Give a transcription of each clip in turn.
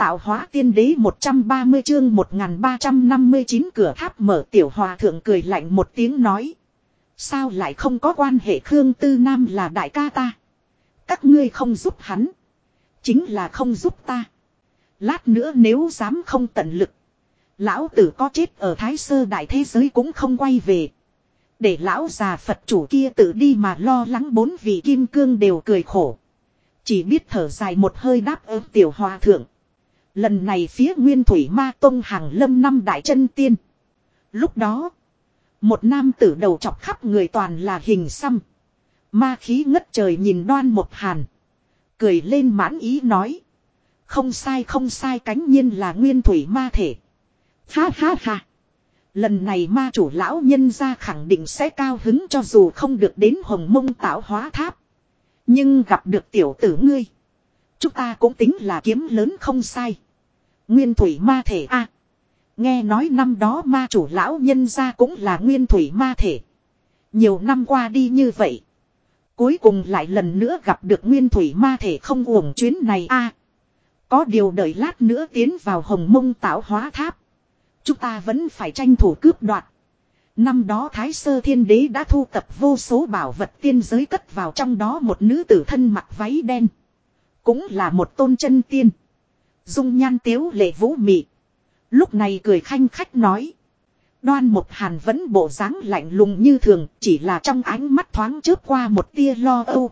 tạo hóa tiên đế 130 chương 1359 cửa tháp mở. Tiểu hòa thượng cười lạnh một tiếng nói. Sao lại không có quan hệ? Khương Tư Nam là đại ca ta. Các ngươi không giúp hắn. Chính là không giúp ta. Lát nữa nếu dám không tận lực. Lão tử có chết ở Thái Sơ đại thế giới cũng không quay về. Để lão già Phật chủ kia tự đi mà lo lắng. Bốn vị kim cương đều cười khổ. Chỉ biết thở dài một hơi đáp ứng tiểu hòa thượng. Lần này phía Nguyên Thủy Ma Tông hàng lâm 5 đại chân tiên. Lúc đó. Một nam tử đầu chọc khắp người toàn là hình xăm. Ma khí ngất trời nhìn Đoan Mộc Hàn. Cười lên mãn ý nói. Không sai không sai, cánh nhiên là Nguyên Thủy ma thể. Ha ha ha. Lần này ma chủ lão nhân ra khẳng định sẽ cao hứng, cho dù không được đến Hồng Mông tạo hóa tháp. Nhưng gặp được tiểu tử ngươi. Chúng ta cũng tính là kiếm lớn không sai. Nguyên Thủy ma thể a. Nghe nói năm đó ma chủ lão nhân ra cũng là Nguyên Thủy ma thể. Nhiều năm qua đi như vậy. Cuối cùng lại lần nữa gặp được Nguyên Thủy ma thể, không uổng chuyến này a. Có điều đợi lát nữa tiến vào Hồng Mông tạo hóa tháp. Chúng ta vẫn phải tranh thủ cướp đoạt. Năm đó Thái Sơ Thiên Đế đã thu tập vô số bảo vật tiên giới, cất vào trong đó một nữ tử thân mặc váy đen. Cũng là một tôn chân tiên. Dung nhan tiếu lệ vũ mị. Lúc này cười khanh khách nói. Đoan Mộc Hàn vẫn bộ dáng lạnh lùng như thường, chỉ là trong ánh mắt thoáng chớp qua một tia lo âu.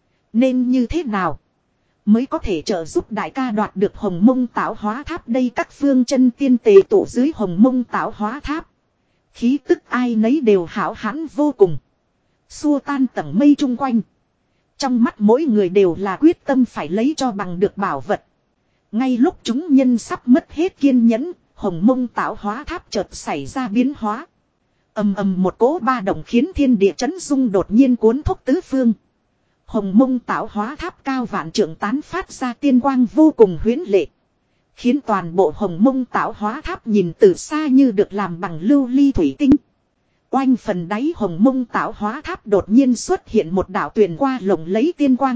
Nên như thế nào mới có thể trợ giúp đại ca đoạt được Hồng Mông tạo hóa tháp đây? Các phương chân tiên tề tụ dưới Hồng Mông tạo hóa tháp. Khí tức ai nấy đều hão hãn vô cùng. Xua tan tầng mây chung quanh. Trong mắt mỗi người đều là quyết tâm phải lấy cho bằng được bảo vật. Ngay lúc chúng nhân sắp mất hết kiên nhẫn, Hồng Mông tạo hóa tháp chợt xảy ra biến hóa. Ầm ầm, một cỗ ba động khiến thiên địa chấn rung đột nhiên cuốn thúc tứ phương. Hồng Mông tạo hóa tháp cao vạn trượng tán phát ra tiên quang vô cùng huyễn lệ. Khiến toàn bộ Hồng Mông tạo hóa tháp nhìn từ xa như được làm bằng lưu ly thủy tinh. Oanh, phần đáy Hồng Mông tạo hóa tháp đột nhiên xuất hiện một đạo tuyền qua lộng lấy tiên quang.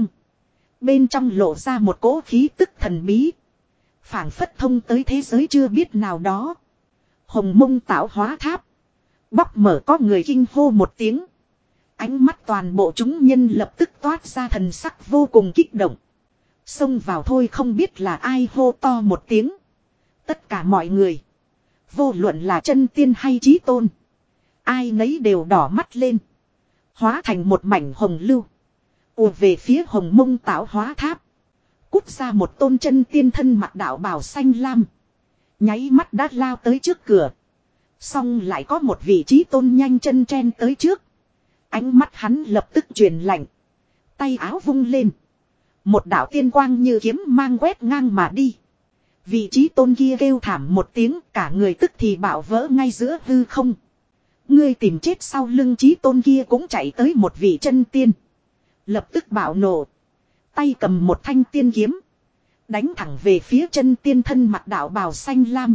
Bên trong lộ ra một cỗ khí tức thần bí. Phảng phất thông tới thế giới chưa biết nào đó. Hồng Mông tạo hóa tháp. Bóc mở, có người kinh hô một tiếng. Ánh mắt toàn bộ chúng nhân lập tức toát ra thần sắc vô cùng kích động. Xông vào thôi, không biết là ai hô to một tiếng. Tất cả mọi người, vô luận là chân tiên hay chí tôn, ai nấy đều đỏ mắt lên. Hóa thành một mảnh hồng lưu. ùa về phía Hồng Mông tạo hóa tháp. Cút ra một tôn chân tiên thân mặc đạo bào xanh lam. Nháy mắt đã lao tới trước cửa. Xong lại có một vị chí tôn nhanh chân chen tới trước. Ánh mắt hắn lập tức truyền lạnh. Tay áo vung lên. Một đạo tiên quang như kiếm mang quét ngang mà đi. Vị chí tôn kia kêu thảm một tiếng, cả người tức thì bạo vỡ ngay giữa hư không. Ngươi tìm chết. Sau lưng chí tôn kia cũng chạy tới một vị chân tiên. Lập tức bạo nổ. Tay cầm một thanh tiên kiếm. Đánh thẳng về phía chân tiên thân mặc đạo bào xanh lam.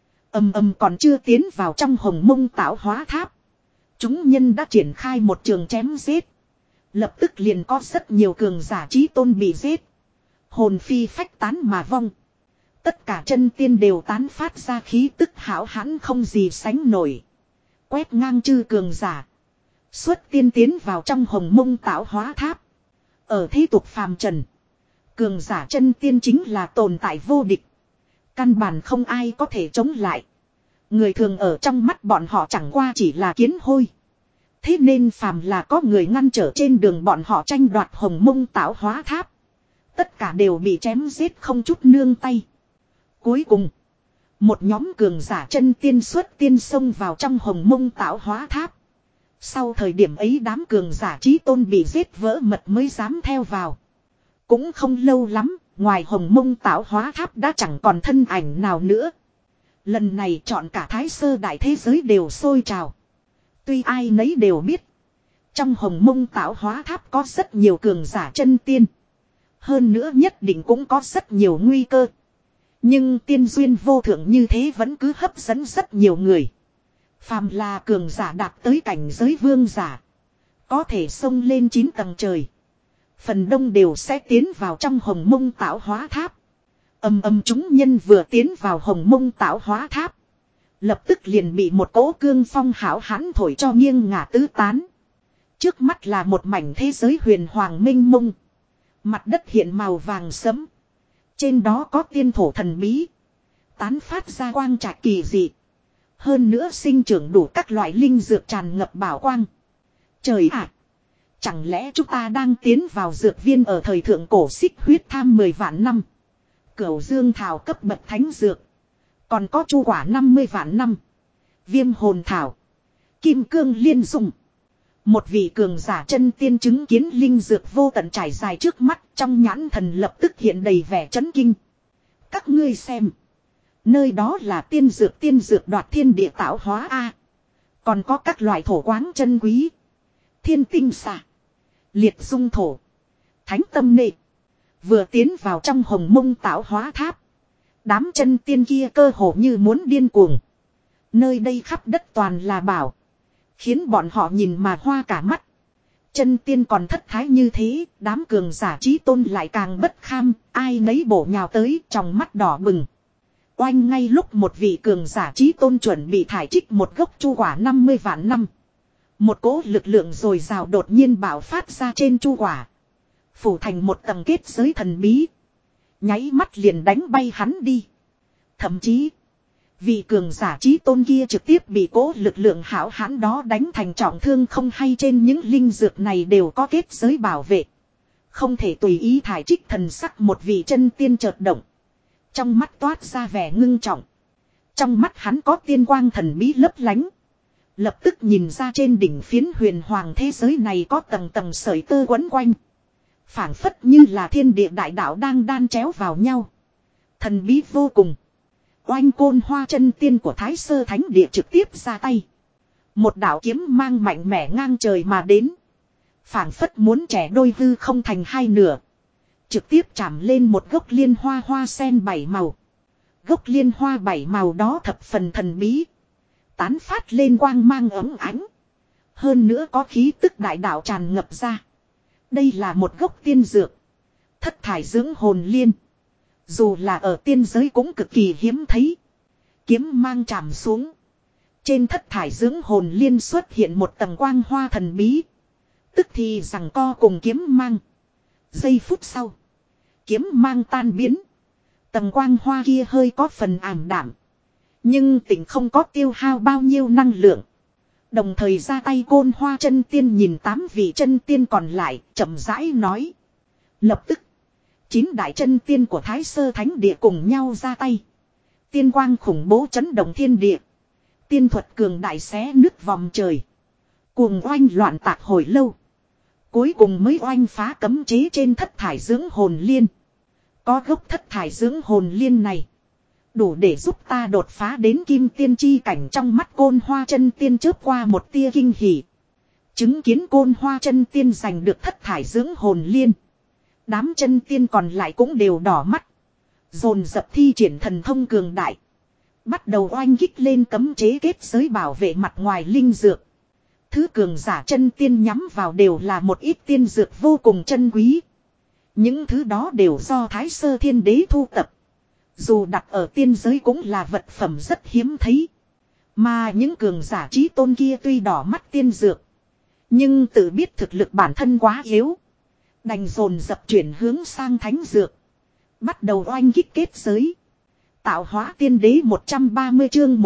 Ầm ầm, còn chưa tiến vào trong Hồng Mông tạo hóa tháp. Chúng nhân đã triển khai một trường chém giết. Lập tức liền có rất nhiều cường giả chí tôn bị giết. Hồn phi phách tán mà vong. Tất cả chân tiên đều tán phát ra khí tức hão hãn không gì sánh nổi. Quét ngang chư cường giả. Xuất tiên tiến vào trong Hồng Mông tạo hóa tháp. Ở thế tục phàm trần, cường giả chân tiên chính là tồn tại vô địch. Căn bản không ai có thể chống lại. Người thường ở trong mắt bọn họ chẳng qua chỉ là kiến hôi. Thế nên phàm là có người ngăn trở trên đường bọn họ tranh đoạt Hồng Mông tạo hóa tháp, tất cả đều bị chém giết không chút nương tay. Cuối cùng, một nhóm cường giả chân tiên xuất tiên xông vào trong Hồng Mông tạo hóa tháp. Sau thời điểm ấy đám cường giả chí tôn bị giết vỡ mật mới dám theo vào. Cũng không lâu lắm, ngoài Hồng Mông tạo hóa tháp đã chẳng còn thân ảnh nào nữa. Lần này chọn cả Thái Sơ đại thế giới đều sôi trào. Tuy ai nấy đều biết, trong Hồng Mông tạo hóa tháp có rất nhiều cường giả chân tiên. Hơn nữa nhất định cũng có rất nhiều nguy cơ. Nhưng tiên duyên vô thượng như thế vẫn cứ hấp dẫn rất nhiều người. Phàm là cường giả đạt tới cảnh giới vương giả, có thể xông lên 9 tầng trời, phần đông đều sẽ tiến vào trong Hồng Mông tạo hóa tháp. Âm âm chúng nhân vừa tiến vào Hồng Mông tạo hóa tháp. Lập tức liền bị một cỗ cương phong hảo hãn thổi cho nghiêng ngả tứ tán. Trước mắt là một mảnh thế giới huyền hoàng minh mông. Mặt đất hiện màu vàng sẫm. Trên đó có tiên thổ thần bí. Tán phát ra quang trạch kỳ dị. Hơn nữa sinh trưởng đủ các loại linh dược tràn ngập bảo quang. Trời ạ! Chẳng lẽ chúng ta đang tiến vào dược viên ở thời thượng cổ xích huyết tham 10 vạn năm. Cửu dương thảo cấp bậc thánh dược. Còn có chu quả 50 vạn năm. Viêm hồn thảo. Kim cương liên dụng. Một vị cường giả chân tiên chứng kiến linh dược vô tận trải dài trước mắt, trong nhãn thần lập tức hiện đầy vẻ chấn kinh. Các ngươi xem. Nơi đó là tiên dược đoạt thiên địa tạo hóa A. Còn có các loại thổ quáng chân quý. Thiên tinh xạ. Liệt dung thổ. Thánh tâm nệ. Vừa tiến vào trong Hồng Mông tạo hóa tháp. Đám chân tiên kia cơ hồ như muốn điên cuồng. Nơi đây khắp đất toàn là bảo. Khiến bọn họ nhìn mà hoa cả mắt. Chân tiên còn thất thái như thế, đám cường giả trí tôn lại càng bất kham, ai nấy bổ nhào tới trong mắt đỏ bừng. Oanh ngay lúc một vị cường giả trí tôn chuẩn bị thải trích một gốc chu quả 50 vạn năm. Một cỗ lực lượng dồi dào đột nhiên bạo phát ra trên chu quả. Phủ thành một tầng kết giới thần bí. Nháy mắt liền đánh bay hắn đi. Thậm chí, vị cường giả trí tôn kia trực tiếp bị cỗ lực lượng hảo hãn đó đánh thành trọng thương không hay trên những linh dược này đều có kết giới bảo vệ. Không thể tùy ý thải trích thần sắc một vị chân tiên chợt động. Trong mắt toát ra vẻ ngưng trọng. Trong mắt hắn có tiên quang thần bí lấp lánh. Lập tức nhìn ra trên đỉnh phiến huyền hoàng thế giới này có tầng tầng sợi tơ quấn quanh. Phảng phất như là thiên địa đại đạo đang đan chéo vào nhau. Thần bí vô cùng. Oanh Côn Hoa chân tiên của Thái Sơ Thánh Địa trực tiếp ra tay. Một đạo kiếm mang mạnh mẽ ngang trời mà đến. Phảng phất muốn trẻ đôi hư không thành hai nửa. Trực tiếp chạm lên một gốc liên hoa hoa sen 7 màu. Gốc liên hoa 7 màu đó thập phần thần bí. Tán phát lên quang mang ấm ánh. Hơn nữa có khí tức đại đạo tràn ngập ra. Đây là một gốc tiên dược. Thất thải dưỡng hồn liên. Dù là ở tiên giới cũng cực kỳ hiếm thấy. Kiếm mang chạm xuống. Trên thất thải dưỡng hồn liên xuất hiện một tầng quang hoa thần bí. Tức thì rằng co cùng kiếm mang. Giây phút sau. Kiếm mang tan biến. Tầng quang hoa kia hơi có phần ảm đạm. Nhưng tỉnh không có tiêu hao bao nhiêu năng lượng. Đồng thời ra tay Côn Hoa chân tiên nhìn 8 vị chân tiên còn lại, chậm rãi nói. Lập tức, 9 đại chân tiên của Thái Sơ Thánh Địa cùng nhau ra tay. Tiên quang khủng bố chấn động thiên địa. Tiên thuật cường đại xé nứt vòng trời. Cuồng oanh loạn tạc hồi lâu. Cuối cùng mới oanh phá cấm chế trên thất thải dưỡng hồn liên. Có gốc thất thải dưỡng hồn liên này. Đủ để giúp ta đột phá đến kim tiên chi cảnh. Trong mắt Côn Hoa chân tiên chớp qua một tia kinh hỉ. Chứng kiến Côn Hoa chân tiên giành được thất thải dưỡng hồn liên. Đám chân tiên còn lại cũng đều đỏ mắt. Dồn dập thi triển thần thông cường đại. Bắt đầu oanh kích lên cấm chế kết giới bảo vệ mặt ngoài linh dược. Thứ cường giả chân tiên nhắm vào đều là một ít tiên dược vô cùng chân quý. Những thứ đó đều do Thái Sơ Thiên Đế thu tập. Dù đặt ở tiên giới cũng là vật phẩm rất hiếm thấy. Mà những cường giả trí tôn kia tuy đỏ mắt tiên dược. Nhưng tự biết thực lực bản thân quá yếu. Đành dồn dập chuyển hướng sang thánh dược. Bắt đầu oanh kích kết giới. Tạo hóa tiên đế 130 chương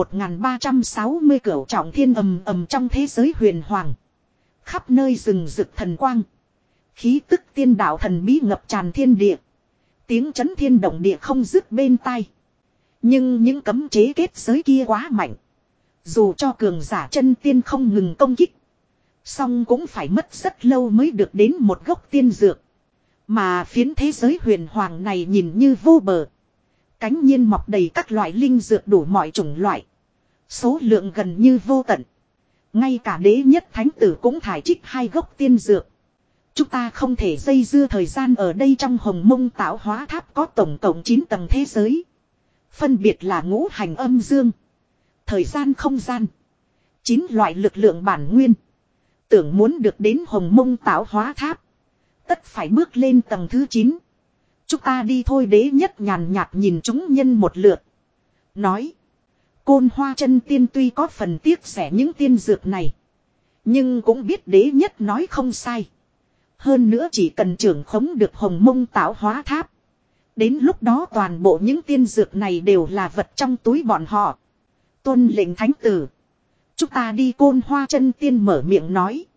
1360 cửu trọng thiên ầm ầm trong thế giới huyền hoàng. Khắp nơi rừng rực thần quang. Khí tức tiên đạo thần bí ngập tràn thiên địa. Tiếng chấn thiên động địa không dứt bên tai. Nhưng những cấm chế kết giới kia quá mạnh. Dù cho cường giả chân tiên không ngừng công kích. Song cũng phải mất rất lâu mới được đến một gốc tiên dược. Mà phiến thế giới huyền hoàng này nhìn như vô bờ. Cánh nhiên mọc đầy các loại linh dược đủ mọi chủng loại. Số lượng gần như vô tận. Ngay cả đế nhất thánh tử cũng thải trích 2 gốc tiên dược. Chúng ta không thể dây dưa thời gian ở đây. Trong Hồng Mông tạo hóa tháp có tổng cộng 9 tầng thế giới. Phân biệt là ngũ hành âm dương. Thời gian không gian. 9 loại lực lượng bản nguyên. Tưởng muốn được đến Hồng Mông tạo hóa tháp. Tất phải bước lên tầng thứ 9. Chúng ta đi thôi, Đế Nhất nhàn nhạt nhìn chúng nhân một lượt. Nói. Côn Hoa chân tiên tuy có phần tiếc rẻ những tiên dược này. Nhưng cũng biết Đế Nhất nói không sai. Hơn nữa chỉ cần trưởng khống được Hồng Mông Tạo Hóa Tháp. Đến lúc đó toàn bộ những tiên dược này đều là vật trong túi bọn họ. Tuân lệnh thánh tử. Chúng ta đi. Côn Hoa chân tiên mở miệng nói.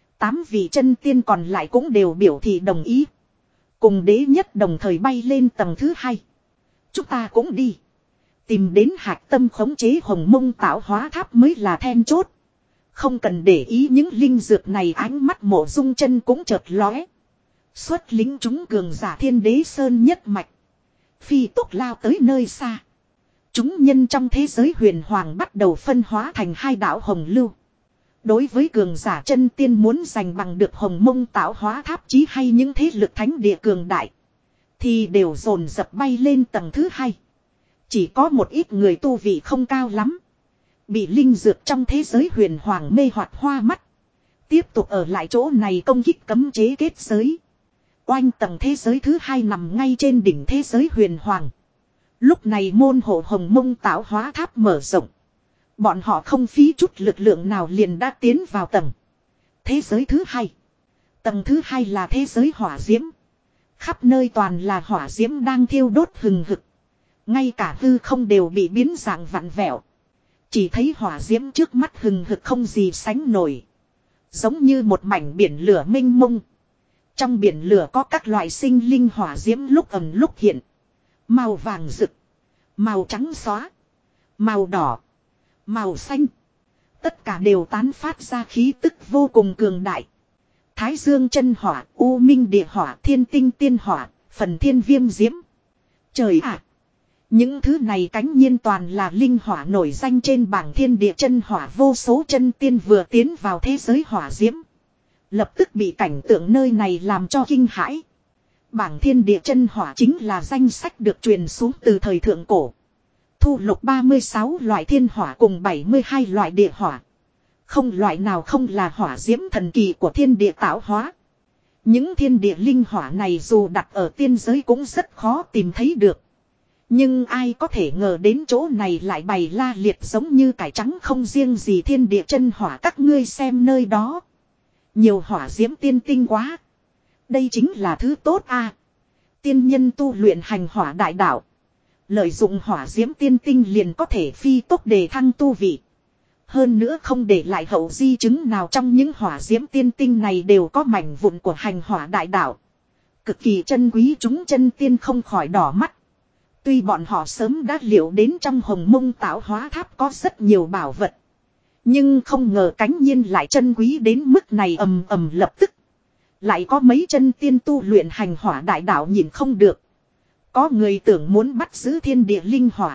8 vị chân tiên còn lại cũng đều biểu thị đồng ý. Cùng Đế Nhất đồng thời bay lên tầng thứ 2. Chúng ta cũng đi. Tìm đến hạt tâm khống chế Hồng Mông Tạo Hóa Tháp mới là then chốt. Không cần để ý những linh dược này. Ánh mắt Mộ Dung Chân cũng chợt lóe. Xuất lính chúng cường giả Thiên Đế Sơn nhất mạch. Phi tốc lao tới nơi xa. Chúng nhân trong thế giới huyền hoàng bắt đầu phân hóa thành 2 đạo hồng lưu. Đối với cường giả chân tiên muốn giành bằng được Hồng Mông Tạo Hóa Tháp chí hay những thế lực thánh địa cường đại. Thì đều dồn dập bay lên tầng thứ 2. Chỉ có một ít người tu vị không cao lắm. Bị linh dược trong thế giới huyền hoàng mê hoặc hoa mắt. Tiếp tục ở lại chỗ này công kích cấm chế kết giới. Oanh, tầng thế giới thứ 2 nằm ngay trên đỉnh thế giới huyền hoàng. Lúc này môn hộ Hồng Mông Tạo Hóa Tháp mở rộng. Bọn họ không phí chút lực lượng nào liền đã tiến vào tầng thế giới thứ 2. Tầng thứ 2 là thế giới hỏa diễm. Khắp nơi toàn là hỏa diễm đang thiêu đốt hừng hực. Ngay cả hư không đều bị biến dạng vặn vẹo. Chỉ thấy hỏa diễm trước mắt hừng hực không gì sánh nổi. Giống như một mảnh biển lửa mênh mông. Trong biển lửa có các loại sinh linh hỏa diễm lúc ẩn lúc hiện. Màu vàng rực, màu trắng xóa, màu đỏ, màu xanh. Tất cả đều tán phát ra khí tức vô cùng cường đại. Thái Dương chân hỏa, U Minh địa hỏa, Thiên Tinh tiên hỏa, Phần Thiên viêm diễm. Trời ạ! Những thứ này cánh nhiên toàn là linh hỏa nổi danh trên bảng thiên địa chân hỏa. Vô số chân tiên vừa tiến vào thế giới hỏa diễm. Lập tức bị cảnh tượng nơi này làm cho kinh hãi. Bảng thiên địa chân hỏa chính là danh sách được truyền xuống từ thời thượng cổ. Thu lục 36 loại thiên hỏa cùng 72 loại địa hỏa. Không loại nào không là hỏa diễm thần kỳ của thiên địa tạo hóa. Những thiên địa linh hỏa này dù đặt ở tiên giới cũng rất khó tìm thấy được. Nhưng ai có thể ngờ đến chỗ này lại bày la liệt giống như cải trắng, không riêng gì thiên địa chân hỏa. Các ngươi xem nơi đó. Nhiều hỏa diễm tiên tinh quá. Đây chính là thứ tốt a. Tiên nhân tu luyện hành hỏa đại đạo. Lợi dụng hỏa diễm tiên tinh liền có thể phi tốc đề thăng tu vị. Hơn nữa không để lại hậu di chứng nào. Trong những hỏa diễm tiên tinh này đều có mảnh vụn của hành hỏa đại đạo. Cực kỳ chân quý, chúng chân tiên không khỏi đỏ mắt. Tuy bọn họ sớm đã liệu đến trong Hồng Mông Tạo Hóa Tháp có rất nhiều bảo vật. Nhưng không ngờ cánh nhiên lại chân quý đến mức này. Ầm ầm, lập tức lại có mấy chân tiên tu luyện hành hỏa đại đạo nhìn không được. Có người tưởng muốn bắt giữ thiên địa linh hỏa.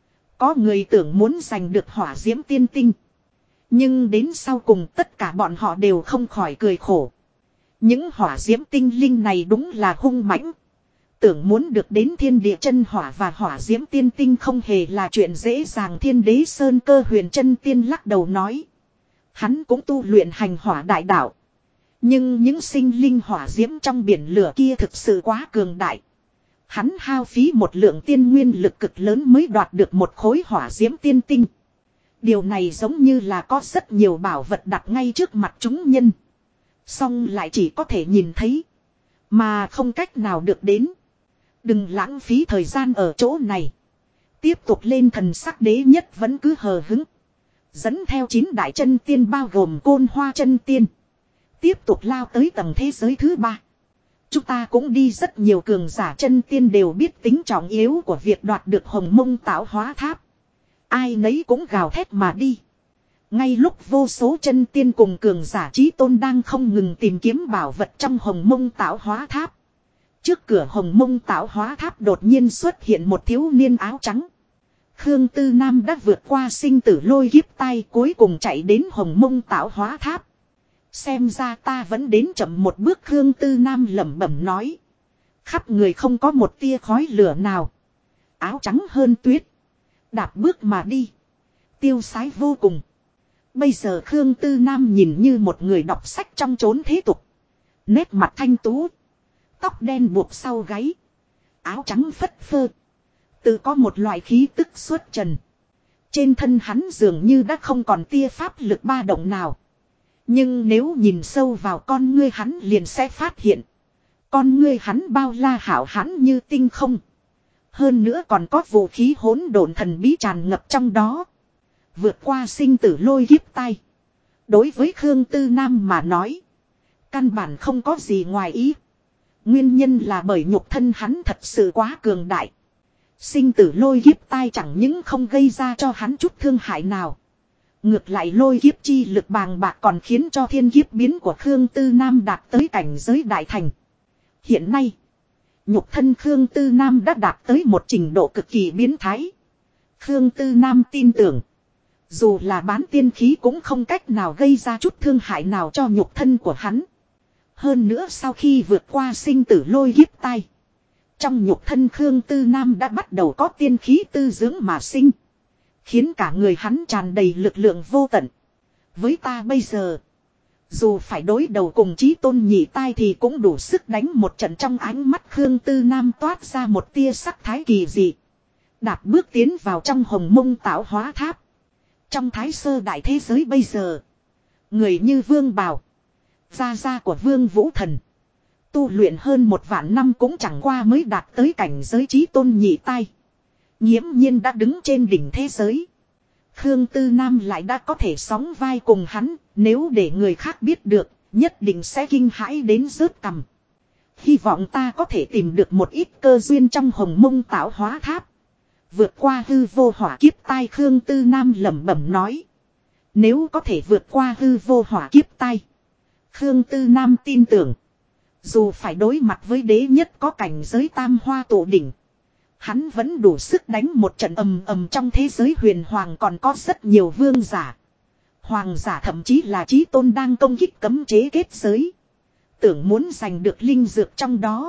Có người tưởng muốn giành được hỏa diễm tiên tinh. Nhưng đến sau cùng tất cả bọn họ đều không khỏi cười khổ. Những hỏa diễm tinh linh này đúng là hung mãnh. Tưởng muốn được đến thiên địa chân hỏa và hỏa diễm tiên tinh không hề là chuyện dễ dàng. Thiên Đế Sơn Cơ Huyền chân tiên lắc đầu nói. Hắn cũng tu luyện hành hỏa đại đạo. Nhưng những sinh linh hỏa diễm trong biển lửa kia thực sự quá cường đại. Hắn hao phí một lượng tiên nguyên lực cực lớn mới đoạt được một khối hỏa diễm tiên tinh. Điều này giống như là có rất nhiều bảo vật đặt ngay trước mặt chúng nhân. Song lại chỉ có thể nhìn thấy. Mà không cách nào được đến. Đừng lãng phí thời gian ở chỗ này. Tiếp tục lên. Thần sắc Đế Nhất vẫn cứ hờ hứng. Dẫn theo 9 đại chân tiên bao gồm Côn Hoa chân tiên. Tiếp tục lao tới tầng thế giới thứ 3. Chúng ta cũng đi, rất nhiều cường giả chân tiên đều biết tính trọng yếu của việc đoạt được Hồng Mông Tạo Hóa Tháp. Ai nấy cũng gào thét mà đi. Ngay lúc vô số chân tiên cùng cường giả chí tôn đang không ngừng tìm kiếm bảo vật trong Hồng Mông Tạo Hóa Tháp. Trước cửa Hồng Mông Tạo Hóa Tháp đột nhiên xuất hiện một thiếu niên áo trắng. Khương Tư Nam đã vượt qua sinh tử lôi kiếp tai, cuối cùng chạy đến Hồng Mông Tạo Hóa Tháp. Xem ra ta vẫn đến chậm một bước, Khương Tư Nam lẩm bẩm nói. Khắp người không có một tia khói lửa nào. Áo trắng hơn tuyết. Đạp bước mà đi. Tiêu sái vô cùng. Bây giờ Khương Tư Nam nhìn như một người đọc sách trong chốn thế tục. Nét mặt thanh tú. Tóc đen buộc sau gáy. Áo trắng phất phơ. Tự có một loại khí tức xuất trần. Trên thân hắn dường như đã không còn tia pháp lực ba động nào. Nhưng nếu nhìn sâu vào con ngươi hắn liền sẽ phát hiện. Con ngươi hắn bao la hảo hãn như tinh không. Hơn nữa còn có vũ khí hỗn độn thần bí tràn ngập trong đó. Vượt qua sinh tử lôi kiếp tai. Đối với Khương Tư Nam mà nói. Căn bản không có gì ngoài ý. Nguyên nhân là bởi nhục thân hắn thật sự quá cường đại. Sinh tử lôi kiếp tai chẳng những không gây ra cho hắn chút thương hại nào. Ngược lại lôi kiếp chi lực bàng bạc còn khiến cho thiên kiếp biến của Khương Tư Nam đạt tới cảnh giới đại thành. Hiện nay, nhục thân Khương Tư Nam đã đạt tới một trình độ cực kỳ biến thái. Khương Tư Nam tin tưởng, dù là bán tiên khí cũng không cách nào gây ra chút thương hại nào cho nhục thân của hắn. Hơn nữa sau khi vượt qua sinh tử lôi kiếp tai, trong nhục thân Khương Tư Nam đã bắt đầu có tiên khí tư dưỡng mà sinh. Khiến cả người hắn tràn đầy lực lượng vô tận. Với ta bây giờ, dù phải đối đầu cùng Chí Tôn nhị tai thì cũng đủ sức đánh một trận. Trong ánh mắt Khương Tư Nam toát ra một tia sắc thái kỳ dị. Đạp bước tiến vào trong Hồng Mông Tạo Hóa Tháp. Trong Thái Sơ đại thế giới bây giờ, người như Vương Bào, gia gia của Vương Vũ Thần, tu luyện hơn 1 vạn năm cũng chẳng qua mới đạt tới cảnh giới Chí Tôn nhị tai. Nghiễm nhiên đã đứng trên đỉnh thế giới. Khương Tư Nam lại đã có thể sóng vai cùng hắn. Nếu để người khác biết được, nhất định sẽ kinh hãi đến rớt cằm. Hy vọng ta có thể tìm được một ít cơ duyên trong Hồng Mông Tạo Hóa Tháp. Vượt qua hư vô hỏa kiếp tai, Khương Tư Nam lẩm bẩm nói. Nếu có thể vượt qua hư vô hỏa kiếp tai, Khương Tư Nam tin tưởng, dù phải đối mặt với đế nhất có cảnh giới tam hoa tụ đỉnh, hắn vẫn đủ sức đánh một trận ầm ầm. Trong thế giới huyền hoàng còn có rất nhiều vương giả, hoàng giả, thậm chí là Chí Tôn đang công kích cấm chế kết giới, tưởng muốn giành được linh dược trong đó.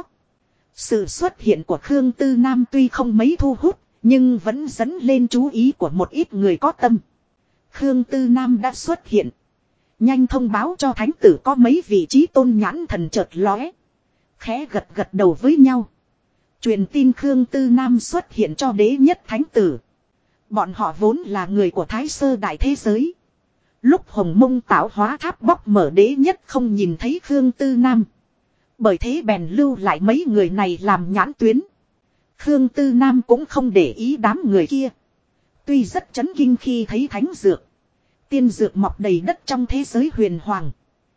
Sự xuất hiện của Khương Tư Nam tuy không mấy thu hút, nhưng vẫn dẫn lên chú ý của một ít người có tâm. Khương Tư Nam đã xuất hiện, nhanh thông báo cho thánh tử có mấy vị Chí Tôn nhãn thần chợt lóe, khẽ gật gật đầu với nhau. Truyền tin Khương Tư Nam xuất hiện cho đế nhất thánh tử. Bọn họ vốn là người của Thái Sơ đại thế giới. Lúc Hồng Mông Tạo Hóa Tháp bóc mở, đế nhất không nhìn thấy Khương Tư Nam, bởi thế bèn lưu lại mấy người này làm nhãn tuyến. Khương Tư Nam cũng không để ý đám người kia. Tuy rất chấn kinh khi thấy thánh dược, tiên dược mọc đầy đất trong thế giới huyền hoàng,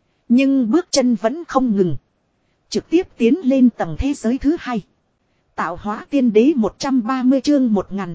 nhưng bước chân vẫn không ngừng, trực tiếp tiến lên tầng thế giới thứ 2. Tạo Hóa Tiên Đế 130 chương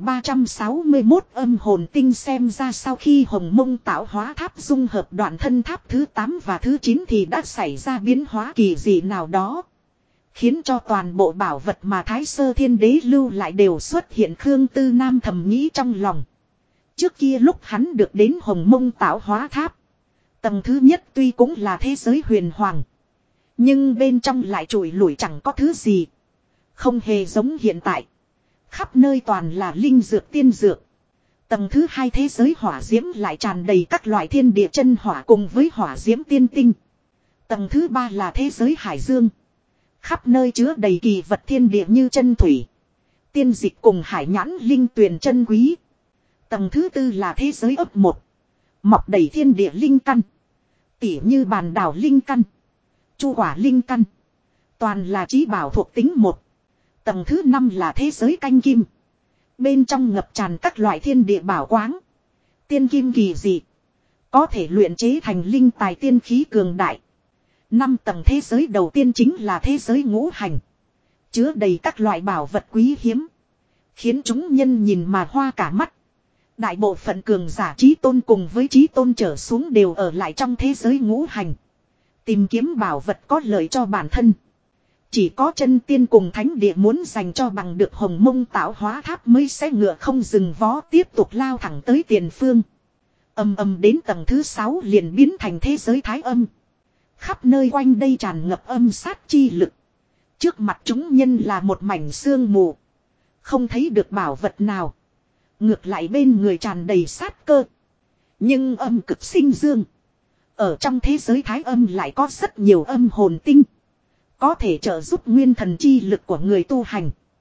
1361 âm hồn tinh. Xem ra sau khi Hồng Mông Tạo Hóa Tháp dung hợp đoạn thân tháp thứ 8 và thứ 9 thì đã xảy ra biến hóa kỳ dị nào đó, khiến cho toàn bộ bảo vật mà Thái Sơ Thiên Đế lưu lại đều xuất hiện. Khương Tư Nam thầm nghĩ trong lòng. Trước kia lúc hắn được đến Hồng Mông Tạo Hóa Tháp, tầng thứ nhất tuy cũng là thế giới huyền hoàng, nhưng bên trong lại trụi lủi chẳng có thứ gì. Không hề giống hiện tại, khắp nơi toàn là linh dược tiên dược. Tầng thứ 2 thế giới hỏa diễm lại tràn đầy các loại thiên địa chân hỏa cùng với hỏa diễm tiên tinh. Tầng thứ 3 là thế giới hải dương, khắp nơi chứa đầy kỳ vật thiên địa như chân thủy, tiên dịch cùng hải nhãn linh tuyền chân quý. Tầng thứ 4 là thế giới ấp 1, mọc đầy thiên địa linh căn, tỉ như bàn đảo linh căn, chu quả linh căn, toàn là chí bảo thuộc tính 1. Tầng thứ 5 là thế giới canh kim, bên trong ngập tràn các loại thiên địa bảo quáng, tiên kim kỳ dị, có thể luyện chế thành linh tài tiên khí cường đại. 5 tầng thế giới đầu tiên chính là thế giới ngũ hành, chứa đầy các loại bảo vật quý hiếm, khiến chúng nhân nhìn mà hoa cả mắt. Đại bộ phận cường giả Chí Tôn cùng với Chí Tôn trở xuống đều ở lại trong thế giới ngũ hành, tìm kiếm bảo vật có lợi cho bản thân. Chỉ có chân tiên cùng thánh địa muốn dành cho bằng được Hồng Mông Tạo Hóa Tháp mới sẽ ngựa không dừng vó tiếp tục lao thẳng tới tiền phương. Đến tầng thứ 6 liền biến thành thế giới thái âm. Khắp nơi quanh đây tràn ngập âm sát chi lực. Trước mặt chúng nhân là một mảnh sương mù, không thấy được bảo vật nào. Ngược lại bên người tràn đầy sát cơ. Nhưng âm cực sinh dương, ở trong thế giới thái âm lại có rất nhiều âm hồn tinh, có thể trợ giúp nguyên thần chi lực của người tu hành,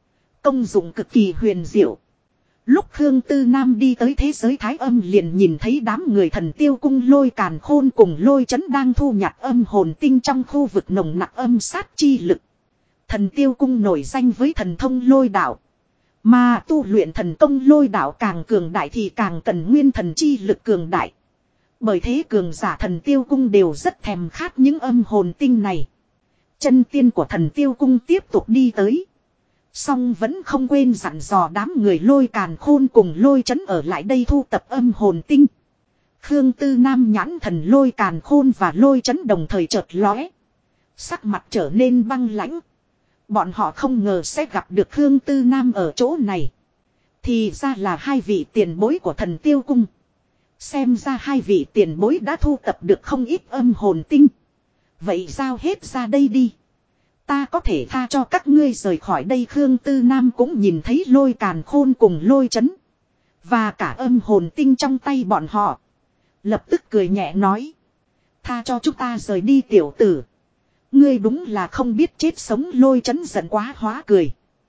Công dụng cực kỳ huyền diệu. Lúc Khương Tư Nam đi tới thế giới thái âm liền nhìn thấy đám người Thần Tiêu Cung Lôi Càn Khôn cùng Lôi Chấn đang thu nhặt âm hồn tinh trong khu vực nồng nặc âm sát chi lực. Thần Tiêu Cung nổi danh với thần thông lôi đạo. Mà tu luyện thần công lôi đạo càng cường đại thì càng cần nguyên thần chi lực cường đại. Bởi thế cường giả Thần Tiêu Cung đều rất thèm khát những âm hồn tinh này. Chân tiên của Thần Tiêu Cung tiếp tục đi tới. Song vẫn không quên dặn dò đám người Lôi Càn Khôn cùng Lôi Chấn ở lại đây thu tập âm hồn tinh. Khương Tư Nam nhãn thần Lôi Càn Khôn và Lôi Chấn đồng thời chợt lóe. Sắc mặt trở nên băng lãnh. Bọn họ không ngờ sẽ gặp được Khương Tư Nam ở chỗ này. Thì ra là hai vị tiền bối của Thần Tiêu Cung. Xem ra hai vị tiền bối đã thu tập được không ít âm hồn tinh. Vậy giao hết ra đây đi. Ta có thể tha cho các ngươi rời khỏi đây. Khương Tư Nam cũng nhìn thấy Lôi Càn Khôn cùng Lôi Chấn. Và cả âm hồn tinh trong tay bọn họ. Lập tức cười nhẹ nói. Tha cho chúng ta rời đi tiểu tử. Ngươi đúng là không biết chết sống. Lôi Chấn giận quá hóa cười.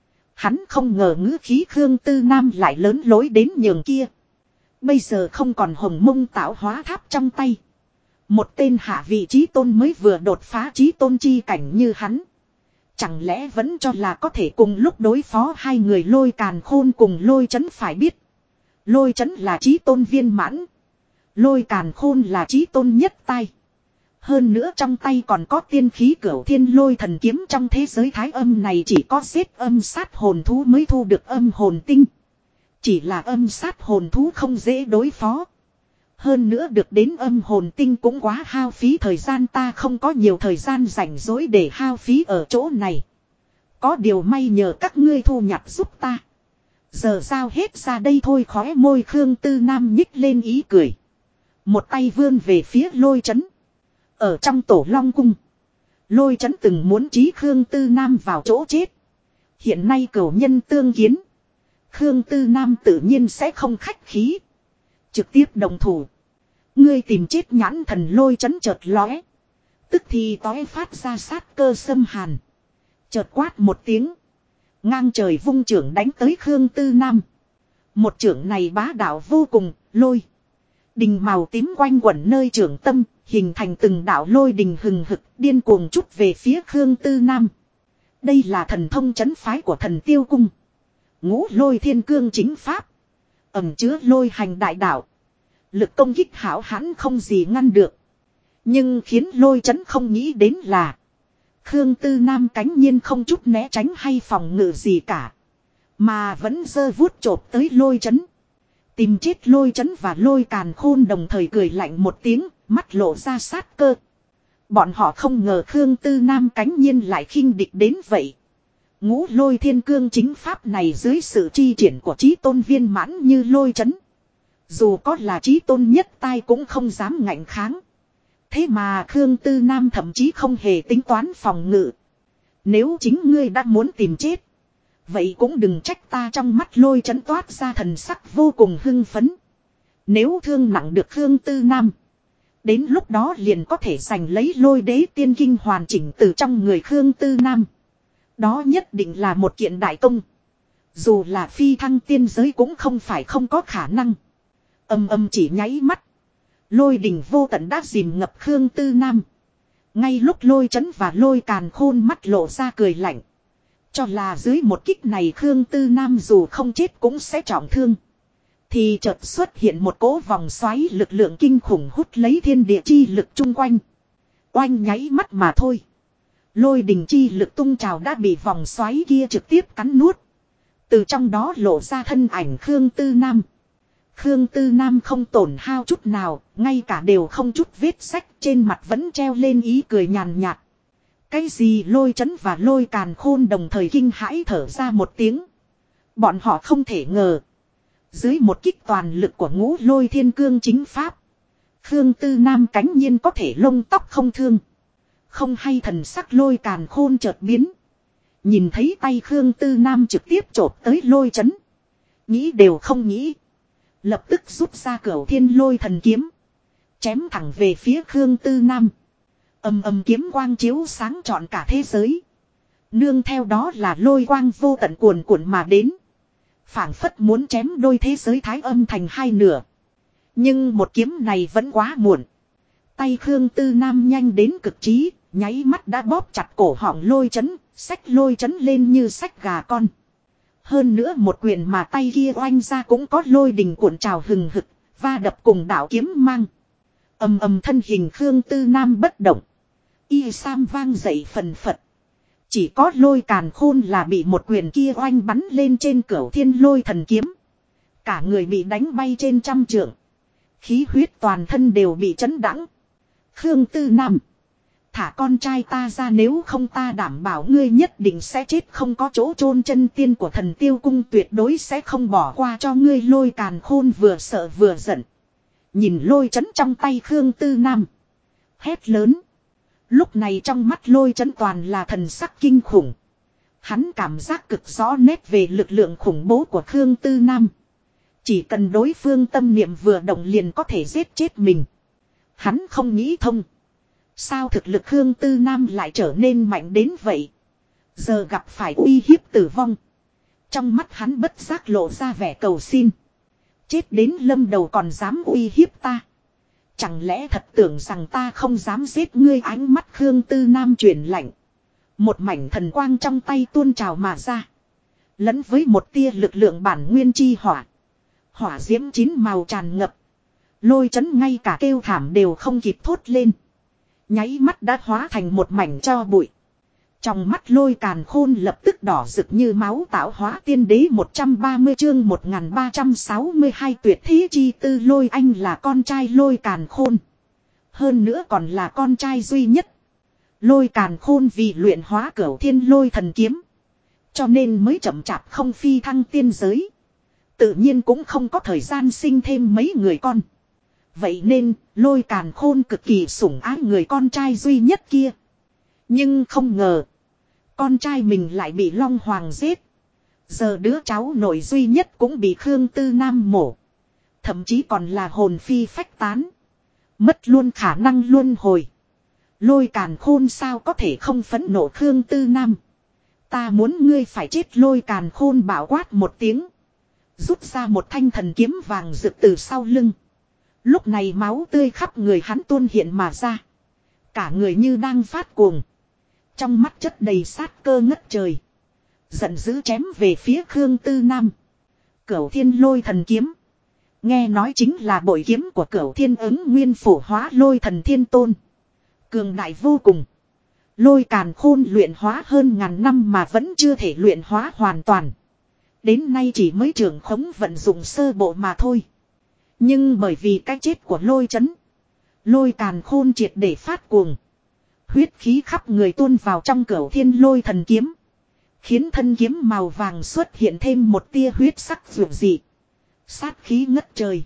Hắn không ngờ ngữ khí Khương Tư Nam lại lớn lối đến nhường kia. Bây giờ không còn hồng mông tạo hóa tháp trong tay. Một tên hạ vị chí tôn mới vừa đột phá chí tôn chi cảnh như hắn. Chẳng lẽ vẫn cho là có thể cùng lúc đối phó hai người Lôi Càn Khôn cùng Lôi Chấn. Phải biết. Lôi Chấn là chí tôn viên mãn. Lôi Càn Khôn là chí tôn nhất tai. Hơn nữa trong tay còn có tiên khí Cửu Thiên Lôi Thần Kiếm. Trong thế giới thái âm này chỉ có giết âm sát hồn thú mới thu được âm hồn tinh. Chỉ là âm sát hồn thú không dễ đối phó. Hơn nữa được đến âm hồn tinh cũng quá hao phí thời gian. Ta không có nhiều thời gian rảnh rỗi để hao phí ở chỗ này. Có điều may nhờ các ngươi thu nhặt giúp ta. Giờ giao hết ra đây thôi. Khóe môi Khương Tư Nam nhích lên ý cười. Một tay vươn về phía Lôi Chấn. Ở trong Tổ Long Cung. Lôi Chấn từng muốn trí Khương Tư Nam vào chỗ chết. Hiện nay cửu nhân tương kiến. Khương Tư Nam tự nhiên sẽ không khách khí. Trực tiếp đồng thủ. Ngươi tìm chết nhãn thần Lôi Chấn chợt lóe. Tức thì tóe phát ra sát cơ xâm hàn. Chợt quát một tiếng. Ngang trời vung chưởng đánh tới Khương Tư Nam. Một chưởng này bá đạo vô cùng, lôi. Đình màu tím quanh quẩn nơi chưởng tâm, hình thành từng đạo lôi đình hừng hực, điên cuồng trút về phía Khương Tư Nam. Đây là thần thông trấn phái của Thần Tiêu Cung. Ngũ Lôi Thiên Cương chính pháp. Ẩn chứa lôi hành đại đạo. Lực công kích hảo hãn không gì ngăn được. Nhưng khiến Lôi Chấn không nghĩ đến là Khương Tư Nam cánh nhiên không chút né tránh hay phòng ngự gì cả. Mà vẫn giơ vuốt chộp tới Lôi Chấn. Tìm chết Lôi Chấn và Lôi Càn Khôn đồng thời cười lạnh một tiếng, mắt lộ ra sát cơ. Bọn họ không ngờ Khương Tư Nam cánh nhiên lại khinh địch đến vậy. Ngũ Lôi Thiên Cương chính pháp này dưới sự chi triển của chí tôn viên mãn như Lôi Chấn. Dù có là chí tôn nhất tai cũng không dám ngạnh kháng. Thế mà Khương Tư Nam thậm chí không hề tính toán phòng ngự. Nếu chính ngươi đã muốn tìm chết. Vậy cũng đừng trách ta. Trong mắt Lôi Chấn toát ra thần sắc vô cùng hưng phấn. Nếu thương nặng được Khương Tư Nam. Đến lúc đó liền có thể giành lấy Lôi Đế tiên kinh hoàn chỉnh từ trong người Khương Tư Nam. Đó nhất định là một kiện đại công. Dù là phi thăng tiên giới cũng không phải không có khả năng. Âm chỉ nháy mắt. Lôi đình vô tận đã dìm ngập Khương Tư Nam. Ngay lúc Lôi Chấn và Lôi Càn Khôn mắt lộ ra cười lạnh. Cho là dưới một kích này Khương Tư Nam dù không chết cũng sẽ trọng thương. Thì chợt xuất hiện một cỗ vòng xoáy lực lượng kinh khủng hút lấy thiên địa chi lực chung quanh. Oanh nháy mắt mà thôi. Lôi đình chi lực tung trào đã bị vòng xoáy kia trực tiếp cắn nuốt. Từ trong đó lộ ra thân ảnh Khương Tư Nam. Khương Tư Nam không tổn hao chút nào, ngay cả đều không chút vết sách, trên mặt vẫn treo lên ý cười nhàn nhạt. Cái gì Lôi Chấn và Lôi Càn Khôn đồng thời kinh hãi thở ra một tiếng. Bọn họ không thể ngờ. Dưới một kích toàn lực của Ngũ Lôi Thiên Cương chính pháp. Khương Tư Nam cánh nhiên có thể lông tóc không thương. Không hay thần sắc Lôi Càn Khôn chợt biến. Nhìn thấy tay Khương Tư Nam trực tiếp chộp tới Lôi Chấn. Nghĩ đều không nghĩ. Lập tức rút ra Cửu Thiên Lôi Thần Kiếm. Chém thẳng về phía Khương Tư Nam. Kiếm quang chiếu sáng trọn cả thế giới. Nương theo đó là lôi quang vô tận cuồn cuộn mà đến. Phảng phất muốn chém đôi thế giới thái âm thành hai nửa. Nhưng một kiếm này vẫn quá muộn. Tay Khương Tư Nam nhanh đến cực trí, nháy mắt đã bóp chặt cổ họng Lôi Chấn, xách Lôi Chấn lên như xách gà con. Hơn nữa một quyền mà tay kia oanh ra cũng có lôi đình cuộn trào hừng hực, va đập cùng đạo kiếm mang. Ầm ầm thân hình Khương Tư Nam bất động. Y sam vang dậy phần phật. Chỉ có Lôi Càn Khôn là bị một quyền kia oanh bắn lên trên Cửu Thiên Lôi Thần Kiếm. Cả người bị đánh bay trên trăm trượng. Khí huyết toàn thân đều bị chấn đãng. Khương Tư Nam, thả con trai ta ra, nếu không ta đảm bảo ngươi nhất định sẽ chết không có chỗ chôn. Chân tiên của Thần Tiêu Cung tuyệt đối sẽ không bỏ qua cho ngươi. Lôi Càn Khôn vừa sợ vừa giận. Nhìn Lôi Chấn trong tay Khương Tư Nam, hét lớn. Lúc này trong mắt Lôi Chấn toàn là thần sắc kinh khủng. Hắn cảm giác cực rõ nét về lực lượng khủng bố của Khương Tư Nam. Chỉ cần đối phương tâm niệm vừa động liền có thể giết chết mình. Hắn không nghĩ thông. Sao thực lực Khương Tư Nam lại trở nên mạnh đến vậy? Giờ gặp phải uy hiếp tử vong. Trong mắt hắn bất giác lộ ra vẻ cầu xin. Chết đến lâm đầu còn dám uy hiếp ta. Chẳng lẽ thật tưởng rằng ta không dám giết ngươi? Ánh mắt Khương Tư Nam chuyển lạnh. Một mảnh thần quang trong tay tuôn trào mà ra. Lẫn với một tia lực lượng bản nguyên chi hỏa. Hỏa diễm chín màu tràn ngập. Lôi Chấn ngay cả kêu thảm đều không kịp thốt lên. Nháy mắt đã hóa thành một mảnh tro bụi. Trong mắt Lôi Càn Khôn lập tức đỏ rực như máu. Tạo hóa tiên đế 130 chương 1362 tuyệt thế chi tư. Lôi Anh là con trai Lôi Càn Khôn. Hơn nữa còn là con trai duy nhất. Lôi Càn Khôn vì luyện hóa Cửu Thiên Lôi Thần Kiếm, cho nên mới chậm chạp không phi thăng tiên giới. Tự nhiên cũng không có thời gian sinh thêm mấy người con. Vậy nên Lôi Càn Khôn cực kỳ sủng ái người con trai duy nhất kia. Nhưng không ngờ con trai mình lại bị Long Hoàng giết. Giờ đứa cháu nội duy nhất cũng bị Khương Tư Nam mổ. Thậm chí còn là hồn phi phách tán. Mất luôn khả năng luân hồi. Lôi Càn Khôn sao có thể không phẫn nộ Khương Tư Nam. Ta muốn ngươi phải chết. Lôi Càn Khôn bảo quát một tiếng. Rút ra một thanh thần kiếm vàng rực từ sau lưng. Lúc này máu tươi khắp người hắn tuôn hiện mà ra. Cả người như đang phát cuồng. Trong mắt chất đầy sát cơ ngất trời. Giận dữ chém về phía Khương Tư Nam. Cửu Thiên Lôi Thần Kiếm. Nghe nói chính là bội kiếm của Cửu Thiên Ứng Nguyên phổ hóa Lôi Thần Thiên Tôn. Cường đại vô cùng. Lôi Càn Khôn luyện hóa hơn ngàn năm mà vẫn chưa thể luyện hóa hoàn toàn. Đến nay chỉ mới trưởng khống vận dụng sơ bộ mà thôi. Nhưng bởi vì cái chết của Lôi Chấn, Lôi Càn Khôn triệt để phát cuồng. Huyết khí khắp người tuôn vào trong Cửu Thiên Lôi Thần Kiếm. Khiến thân kiếm màu vàng xuất hiện thêm một tia huyết sắc dịu dị. Sát khí ngất trời.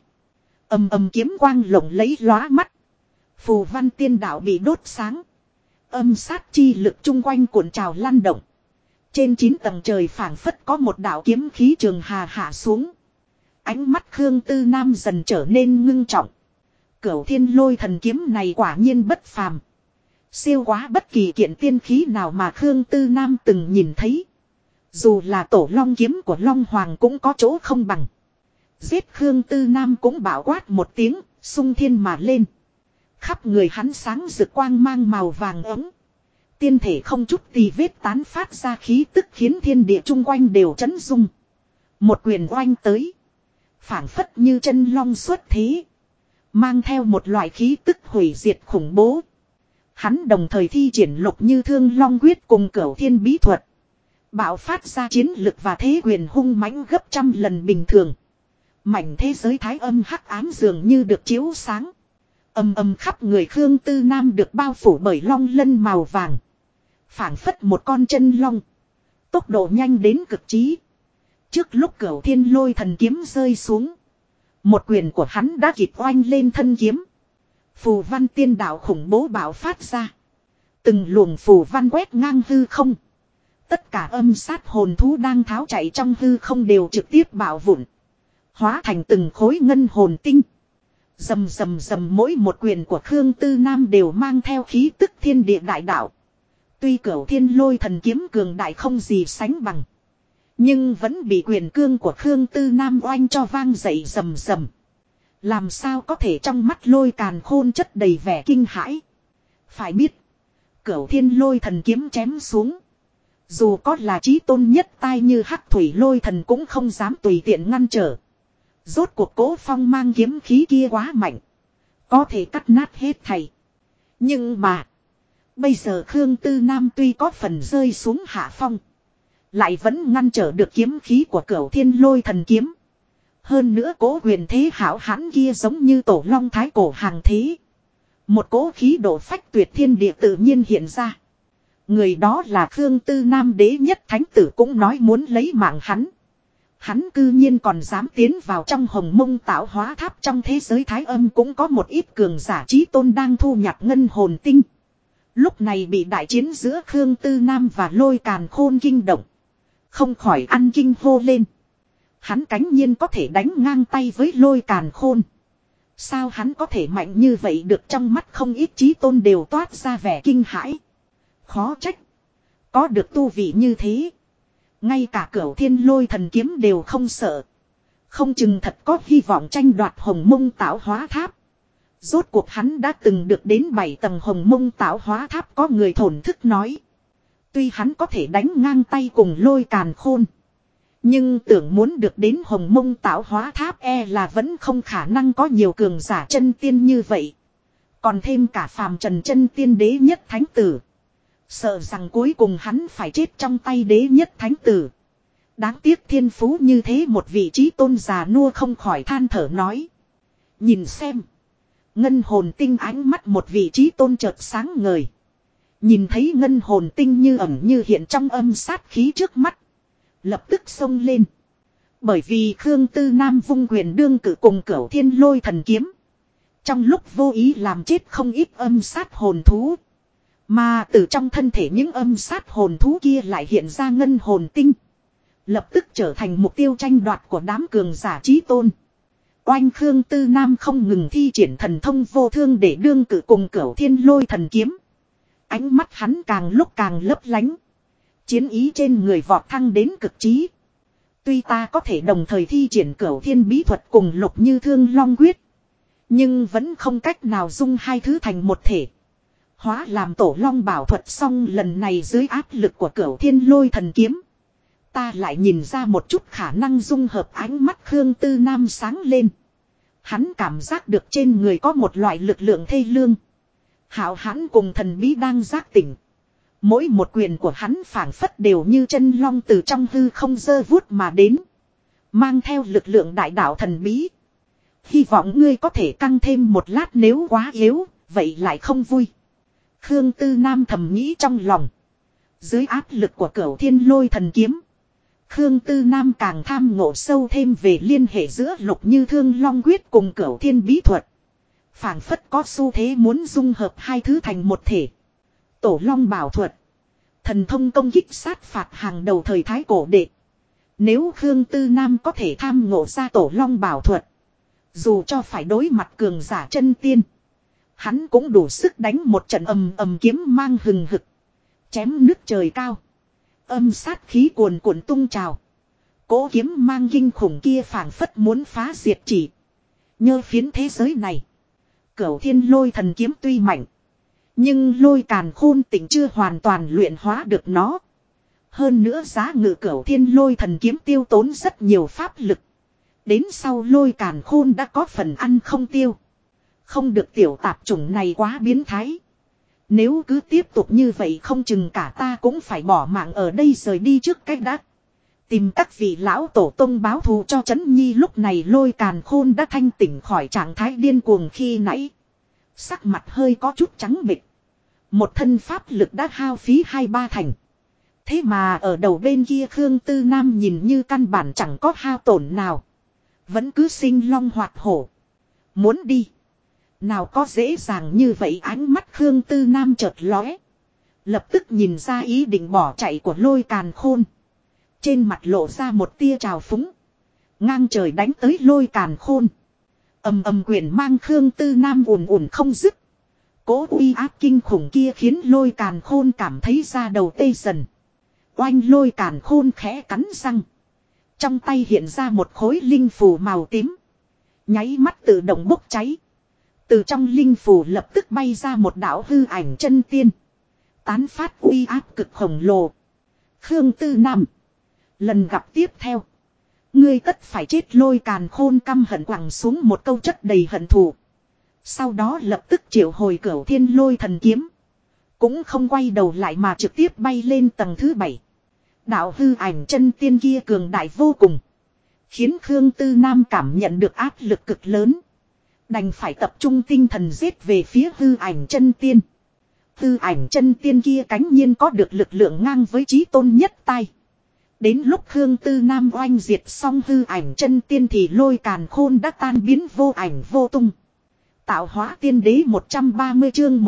Ầm ầm kiếm quang lộng lẫy lóa mắt. Phù văn tiên đạo bị đốt sáng. Âm sát chi lực chung quanh cuộn trào lăn động. Trên 9 tầng trời phảng phất có một đạo kiếm khí trường hà hạ xuống. Ánh mắt Khương Tư Nam dần trở nên ngưng trọng. Cửu Thiên Lôi Thần Kiếm này quả nhiên bất phàm. Siêu quá bất kỳ kiện tiên khí nào mà Khương Tư Nam từng nhìn thấy. Dù là tổ long kiếm của Long Hoàng cũng có chỗ không bằng. Giết Khương Tư Nam cũng bảo quát một tiếng, xung thiên mà lên. Khắp người hắn sáng rực quang mang màu vàng ấm. Tiên thể không chút tì vết tán phát ra khí tức khiến thiên địa chung quanh đều chấn rung. Một quyền oanh tới. Phảng phất như chân long xuất thế. Mang theo một loại khí tức hủy diệt khủng bố. Hắn đồng thời thi triển Lục Như Thương Long Quyết cùng Cửu Thiên Bí Thuật. Bạo phát ra chiến lực và thế quyền hung mãnh gấp trăm lần bình thường. Mảnh thế giới thái âm hắc ám dường như được chiếu sáng. Ầm ầm khắp người Khương Tư Nam được bao phủ bởi long lân màu vàng. Phảng phất một con chân long. Tốc độ nhanh đến cực trí. Trước lúc Cửu Thiên Lôi Thần Kiếm rơi xuống, một quyền của hắn đã kịp oanh lên thân kiếm. Phù văn tiên đạo khủng bố bạo phát ra. Từng luồng phù văn quét ngang hư không. Tất cả âm sát hồn thú đang tháo chạy trong hư không đều trực tiếp bạo vụn. Hóa thành từng khối ngân hồn tinh. Rầm rầm rầm mỗi một quyền của Khương Tư Nam đều mang theo khí tức thiên địa đại đạo. Tuy Cửu Thiên Lôi Thần Kiếm cường đại không gì sánh bằng. Nhưng vẫn bị quyền cương của Khương Tư Nam oanh cho vang dậy rầm rầm. Làm sao có thể trong mắt Lôi Càn Khôn chất đầy vẻ kinh hãi. Phải biết. Cửu Thiên Lôi Thần Kiếm chém xuống. Dù có là chí tôn nhất tai như Hắc Thủy Lôi Thần cũng không dám tùy tiện ngăn trở. Rốt cuộc Cố Phong mang kiếm khí kia quá mạnh. Có thể cắt nát hết thảy. Nhưng mà. Bây giờ Khương Tư Nam tuy có phần rơi xuống hạ phong. Lại vẫn ngăn trở được kiếm khí của Cửu Thiên Lôi Thần Kiếm. Hơn nữa cố quyền thế hảo hãn kia giống như tổ long thái cổ hàng thế. Một cố khí độ phách tuyệt thiên địa tự nhiên hiện ra. Người đó là Khương Tư Nam đế nhất thánh tử cũng nói muốn lấy mạng hắn. Hắn cư nhiên còn dám tiến vào trong Hồng Mông tạo hóa tháp. Trong thế giới thái âm cũng có một ít cường giả chí tôn đang thu nhặt ngân hồn tinh. Lúc này bị đại chiến giữa Khương Tư Nam và Lôi Càn Khôn kinh động. Không khỏi ăn kinh hô lên. Hắn cánh nhiên có thể đánh ngang tay với Lôi Càn Khôn. Sao hắn có thể mạnh như vậy được, trong mắt không ít chí tôn đều toát ra vẻ kinh hãi. Khó trách. Có được tu vị như thế. Ngay cả Cửu Thiên Lôi Thần Kiếm đều không sợ. Không chừng thật có hy vọng tranh đoạt Hồng Mông tạo hóa tháp. Rốt cuộc hắn đã từng được đến 7 tầng Hồng Mông tạo hóa tháp, có người thổn thức nói. Tuy hắn có thể đánh ngang tay cùng Lôi Càn Khôn. Nhưng tưởng muốn được đến Hồng Mông tạo hóa tháp là vẫn không khả năng, có nhiều cường giả chân tiên như vậy. Còn thêm cả phàm trần chân tiên đế nhất thánh tử. Sợ rằng cuối cùng hắn phải chết trong tay đế nhất thánh tử. Đáng tiếc thiên phú như thế, một vị trí tôn già nua không khỏi than thở nói. Nhìn xem. Ngân hồn tinh, ánh mắt một vị trí tôn chợt sáng ngời. Nhìn thấy ngân hồn tinh như ẩn như hiện trong âm sát khí trước mắt. Lập tức xông lên. Bởi vì Khương Tư Nam vung quyền đương cử cùng Cửu Thiên Lôi Thần Kiếm. Trong lúc vô ý làm chết không ít âm sát hồn thú. Mà từ trong thân thể những âm sát hồn thú kia lại hiện ra ngân hồn tinh. Lập tức trở thành mục tiêu tranh đoạt của đám cường giả chí tôn. Oanh Khương Tư Nam không ngừng thi triển thần thông vô thương để đương cử cùng Cửu Thiên Lôi Thần Kiếm. Ánh mắt hắn càng lúc càng lấp lánh. Chiến ý trên người vọt thăng đến cực trí. Tuy ta có thể đồng thời thi triển Cửu Thiên bí thuật cùng Lục Như Thương Long quyết. Nhưng vẫn không cách nào dung hai thứ thành một thể. Hóa làm Tổ Long bảo thuật, xong lần này dưới áp lực của Cửu Thiên Lôi Thần Kiếm. Ta lại nhìn ra một chút khả năng dung hợp. Ánh mắt Khương Tư Nam sáng lên. Hắn cảm giác được trên người có một loại lực lượng thê lương. Hạo hãn cùng thần bí đang giác tỉnh. Mỗi một quyền của hắn phảng phất đều như chân long từ trong hư không giơ vuốt mà đến. Mang theo lực lượng đại đạo thần bí. Hy vọng ngươi có thể căng thêm một lát, nếu quá yếu, vậy lại không vui. Khương Tư Nam thầm nghĩ trong lòng. Dưới áp lực của Cửu Thiên Lôi Thần Kiếm. Khương Tư Nam càng tham ngộ sâu thêm về liên hệ giữa Lục Như Thương Long quyết cùng Cửu Thiên bí thuật. Phảng phất có xu thế muốn dung hợp hai thứ thành một thể. Tổ Long bảo thuật. Thần thông công kích sát phạt hàng đầu thời thái cổ đệ. Nếu Khương Tư Nam có thể tham ngộ ra Tổ Long bảo thuật. Dù cho phải đối mặt cường giả chân tiên. Hắn cũng đủ sức đánh một trận ầm ầm, kiếm mang hừng hực. Chém nước trời cao. Âm sát khí cuồn cuộn tung trào. Cỗ kiếm mang kinh khủng kia phảng phất muốn phá diệt chỉ. Nhơ phiến thế giới này. Cửu Thiên Lôi Thần Kiếm tuy mạnh. Nhưng Lôi Càn Khôn tỉnh chưa hoàn toàn luyện hóa được nó. Hơn nữa giá ngự Cửu Thiên Lôi Thần Kiếm tiêu tốn rất nhiều pháp lực. Đến sau Lôi Càn Khôn đã có phần ăn không tiêu. Không được, tiểu tạp chủng này quá biến thái. Nếu cứ tiếp tục như vậy không chừng cả ta cũng phải bỏ mạng ở đây rời đi trước cách đã. Tìm các vị lão tổ tông báo thù cho Trấn Nhi. Lúc này Lôi Càn Khôn đã thanh tỉnh khỏi trạng thái điên cuồng khi nãy. Sắc mặt hơi có chút trắng bệch. Một thân pháp lực đã hao phí 2-3 thành. Thế mà ở đầu bên kia Khương Tư Nam nhìn như căn bản chẳng có hao tổn nào. Vẫn cứ sinh long hoạt hổ. Muốn đi. Nào có dễ dàng như vậy, ánh mắt Khương Tư Nam chợt lóe. Lập tức nhìn ra ý định bỏ chạy của Lôi Càn Khôn. Trên mặt lộ ra một tia trào phúng. Ngang trời đánh tới Lôi Càn Khôn. Ầm ầm quyền mang Khương Tư Nam ùn ùn không dứt. Cố uy áp kinh khủng kia khiến Lôi Càn Khôn cảm thấy da đầu tê dần. Oanh, Lôi Càn Khôn khẽ cắn răng. Trong tay hiện ra một khối linh phù màu tím. Nháy mắt tự động bốc cháy. Từ trong linh phù lập tức bay ra một đạo hư ảnh chân tiên. Tán phát uy áp cực khổng lồ. Khương Tư Nam. Lần gặp tiếp theo. Ngươi tất phải chết. Lôi Càn Khôn căm hận quẳng xuống một câu chất đầy hận thù. Sau đó lập tức triệu hồi Cửu Thiên Lôi Thần Kiếm. Cũng không quay đầu lại mà trực tiếp bay lên tầng thứ 7. Đạo hư ảnh chân tiên kia cường đại vô cùng. Khiến Khương Tư Nam cảm nhận được áp lực cực lớn. Đành phải tập trung tinh thần giết về phía hư ảnh chân tiên. Hư ảnh chân tiên kia cánh nhiên có được lực lượng ngang với chí tôn nhất tai. Đến lúc Khương Tư Nam oanh diệt xong hư ảnh chân tiên thì Lôi Càn Khôn đã tan biến vô ảnh vô tung. Tạo hóa tiên đế 130 chương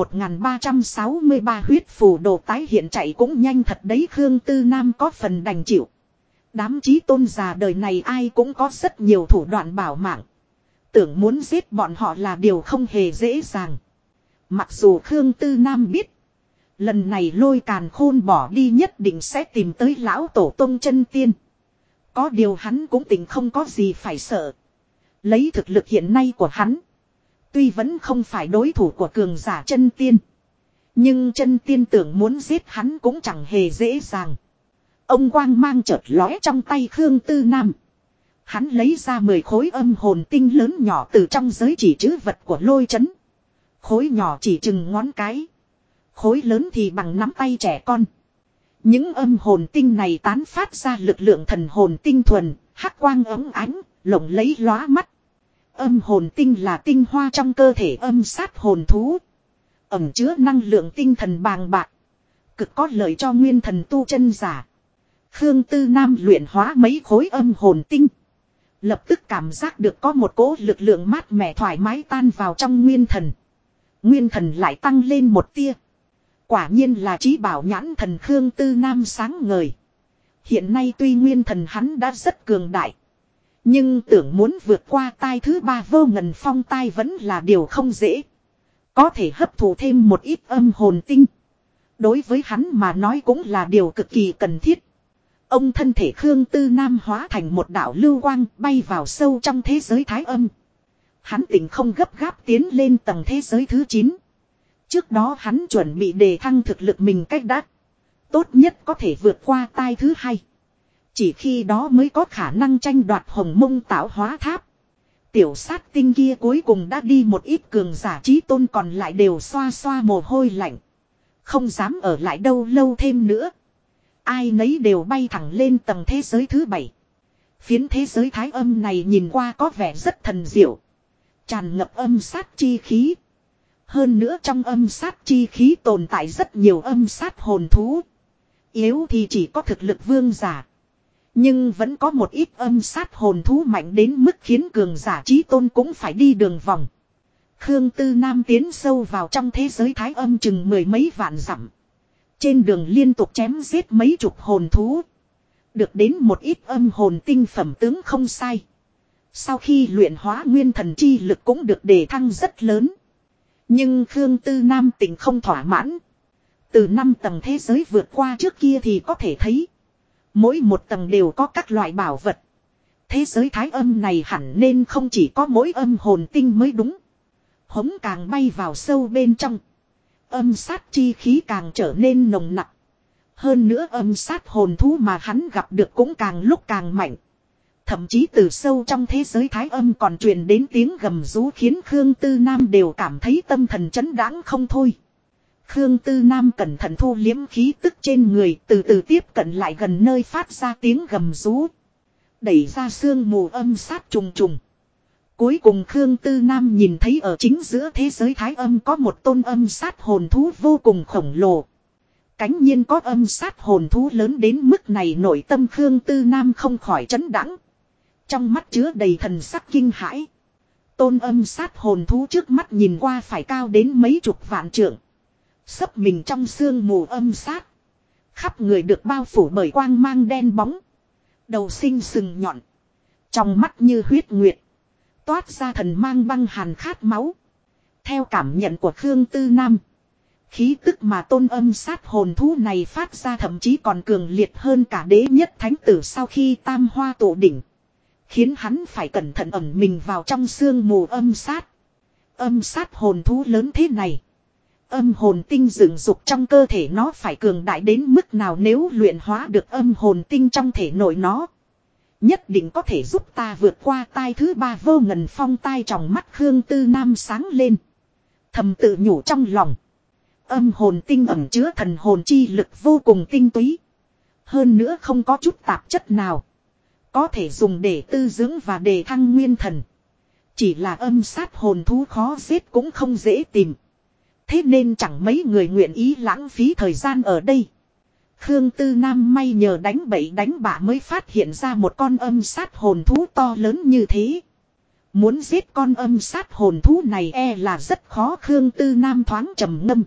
1363 huyết phù đồ tái hiện chạy cũng nhanh thật đấy. Khương Tư Nam có phần đành chịu. Đám chí tôn già đời này ai cũng có rất nhiều thủ đoạn bảo mạng. Tưởng muốn giết bọn họ là điều không hề dễ dàng. Mặc dù Khương Tư Nam biết. Lần này Lôi Càn Khôn bỏ đi nhất định sẽ tìm tới lão tổ tông chân tiên. Có điều hắn cũng tỉnh không có gì phải sợ. Lấy thực lực hiện nay của hắn. Tuy vẫn không phải đối thủ của cường giả chân tiên. Nhưng chân tiên tưởng muốn giết hắn cũng chẳng hề dễ dàng. Ông quang mang chợt lóe trong tay Khương Tư Nam. Hắn lấy ra 10 khối âm hồn tinh lớn nhỏ từ trong giới chỉ trữ vật của Lôi Trấn. Khối nhỏ chỉ chừng ngón cái. Khối lớn thì bằng nắm tay trẻ con. Những âm hồn tinh này tán phát ra lực lượng thần hồn tinh thuần, hắc quang óng ánh, lộng lẫy lóa mắt. Âm hồn tinh là tinh hoa trong cơ thể âm sát hồn thú. Ẩn chứa năng lượng tinh thần bàng bạc. Cực có lợi cho nguyên thần tu chân giả. Khương Tư Nam luyện hóa mấy khối âm hồn tinh. Lập tức cảm giác được có một cỗ lực lượng mát mẻ thoải mái tan vào trong nguyên thần. Nguyên thần lại tăng lên một tia. Quả nhiên là trí bảo nhãn thần. Khương Tư Nam sáng ngời. Hiện nay tuy nguyên thần hắn đã rất cường đại. Nhưng tưởng muốn vượt qua tai thứ 3 vô ngần phong tai vẫn là điều không dễ. Có thể hấp thụ thêm một ít âm hồn tinh. Đối với hắn mà nói cũng là điều cực kỳ cần thiết. Ông thân thể Khương Tư Nam hóa thành một đạo lưu quang bay vào sâu trong thế giới thái âm. Hắn tỉnh không gấp gáp tiến lên tầng thế giới thứ 9. Trước đó hắn chuẩn bị đề thăng thực lực mình cách đã. Tốt nhất có thể vượt qua tai thứ 2. Chỉ khi đó mới có khả năng tranh đoạt hồng mông tạo hóa tháp. Tiểu sát tinh kia cuối cùng đã đi một ít cường giả trí tôn còn lại đều xoa xoa mồ hôi lạnh. Không dám ở lại đâu lâu thêm nữa. Ai nấy đều bay thẳng lên tầng thế giới thứ 7. Phiến thế giới thái âm này nhìn qua có vẻ rất thần diệu. Tràn ngập âm sát chi khí. Hơn nữa trong âm sát chi khí tồn tại rất nhiều âm sát hồn thú. Yếu thì chỉ có thực lực vương giả. Nhưng vẫn có một ít âm sát hồn thú mạnh đến mức khiến cường giả trí tôn cũng phải đi đường vòng. Khương Tư Nam tiến sâu vào trong thế giới thái âm chừng 10 mấy vạn dặm. Trên đường liên tục chém giết mấy chục hồn thú. Được đến một ít âm hồn tinh phẩm tướng không sai. Sau khi luyện hóa nguyên thần chi lực cũng được đề thăng rất lớn. Nhưng Khương Tư Nam tỉnh không thỏa mãn. Từ 5 tầng thế giới vượt qua trước kia thì có thể thấy. Mỗi một tầng đều có các loại bảo vật. Thế giới thái âm này hẳn nên không chỉ có mỗi âm hồn tinh mới đúng. Hống càng bay vào sâu bên trong. Âm sát chi khí càng trở nên nồng nặc. Hơn nữa âm sát hồn thú mà hắn gặp được cũng càng lúc càng mạnh. Thậm chí từ sâu trong thế giới thái âm còn truyền đến tiếng gầm rú khiến Khương Tư Nam đều cảm thấy tâm thần chấn đáng không thôi. Khương Tư Nam cẩn thận thu liếm khí tức trên người từ từ tiếp cận lại gần nơi phát ra tiếng gầm rú. Đẩy ra sương mù âm sát trùng trùng. Cuối cùng Khương Tư Nam nhìn thấy ở chính giữa thế giới thái âm có một tôn âm sát hồn thú vô cùng khổng lồ. Cánh nhiên có âm sát hồn thú lớn đến mức này nội tâm Khương Tư Nam không khỏi chấn đãng. Trong mắt chứa đầy thần sắc kinh hãi. Tôn âm sát hồn thú trước mắt nhìn qua phải cao đến mấy chục vạn trượng. Sấp mình trong sương mù âm sát. Khắp người được bao phủ bởi quang mang đen bóng. Đầu sinh sừng nhọn. Trong mắt như huyết nguyệt. Toát ra thần mang băng hàn khát máu. Theo cảm nhận của Khương Tư Nam. Khí tức mà tôn âm sát hồn thú này phát ra thậm chí còn cường liệt hơn cả đế nhất thánh tử sau khi tam hoa tụ đỉnh. Khiến hắn phải cẩn thận ẩn mình vào trong sương mù âm sát. Âm sát hồn thú lớn thế này. Âm hồn tinh dựng dục trong cơ thể nó phải cường đại đến mức nào nếu luyện hóa được âm hồn tinh trong thể nội nó. Nhất định có thể giúp ta vượt qua tai thứ ba vô ngần phong tai trong mắt Khương Tư Nam sáng lên. Thầm tự nhủ trong lòng. Âm hồn tinh ẩn chứa thần hồn chi lực vô cùng tinh túy. Hơn nữa không có chút tạp chất nào. Có thể dùng để tư dưỡng và đề thăng nguyên thần. Chỉ là âm sát hồn thú khó giết cũng không dễ tìm. Thế nên chẳng mấy người nguyện ý lãng phí thời gian ở đây. Khương Tư Nam may nhờ đánh bậy đánh bạ mới phát hiện ra một con âm sát hồn thú to lớn như thế. Muốn giết con âm sát hồn thú này là rất khó. Khương Tư Nam thoáng trầm ngâm.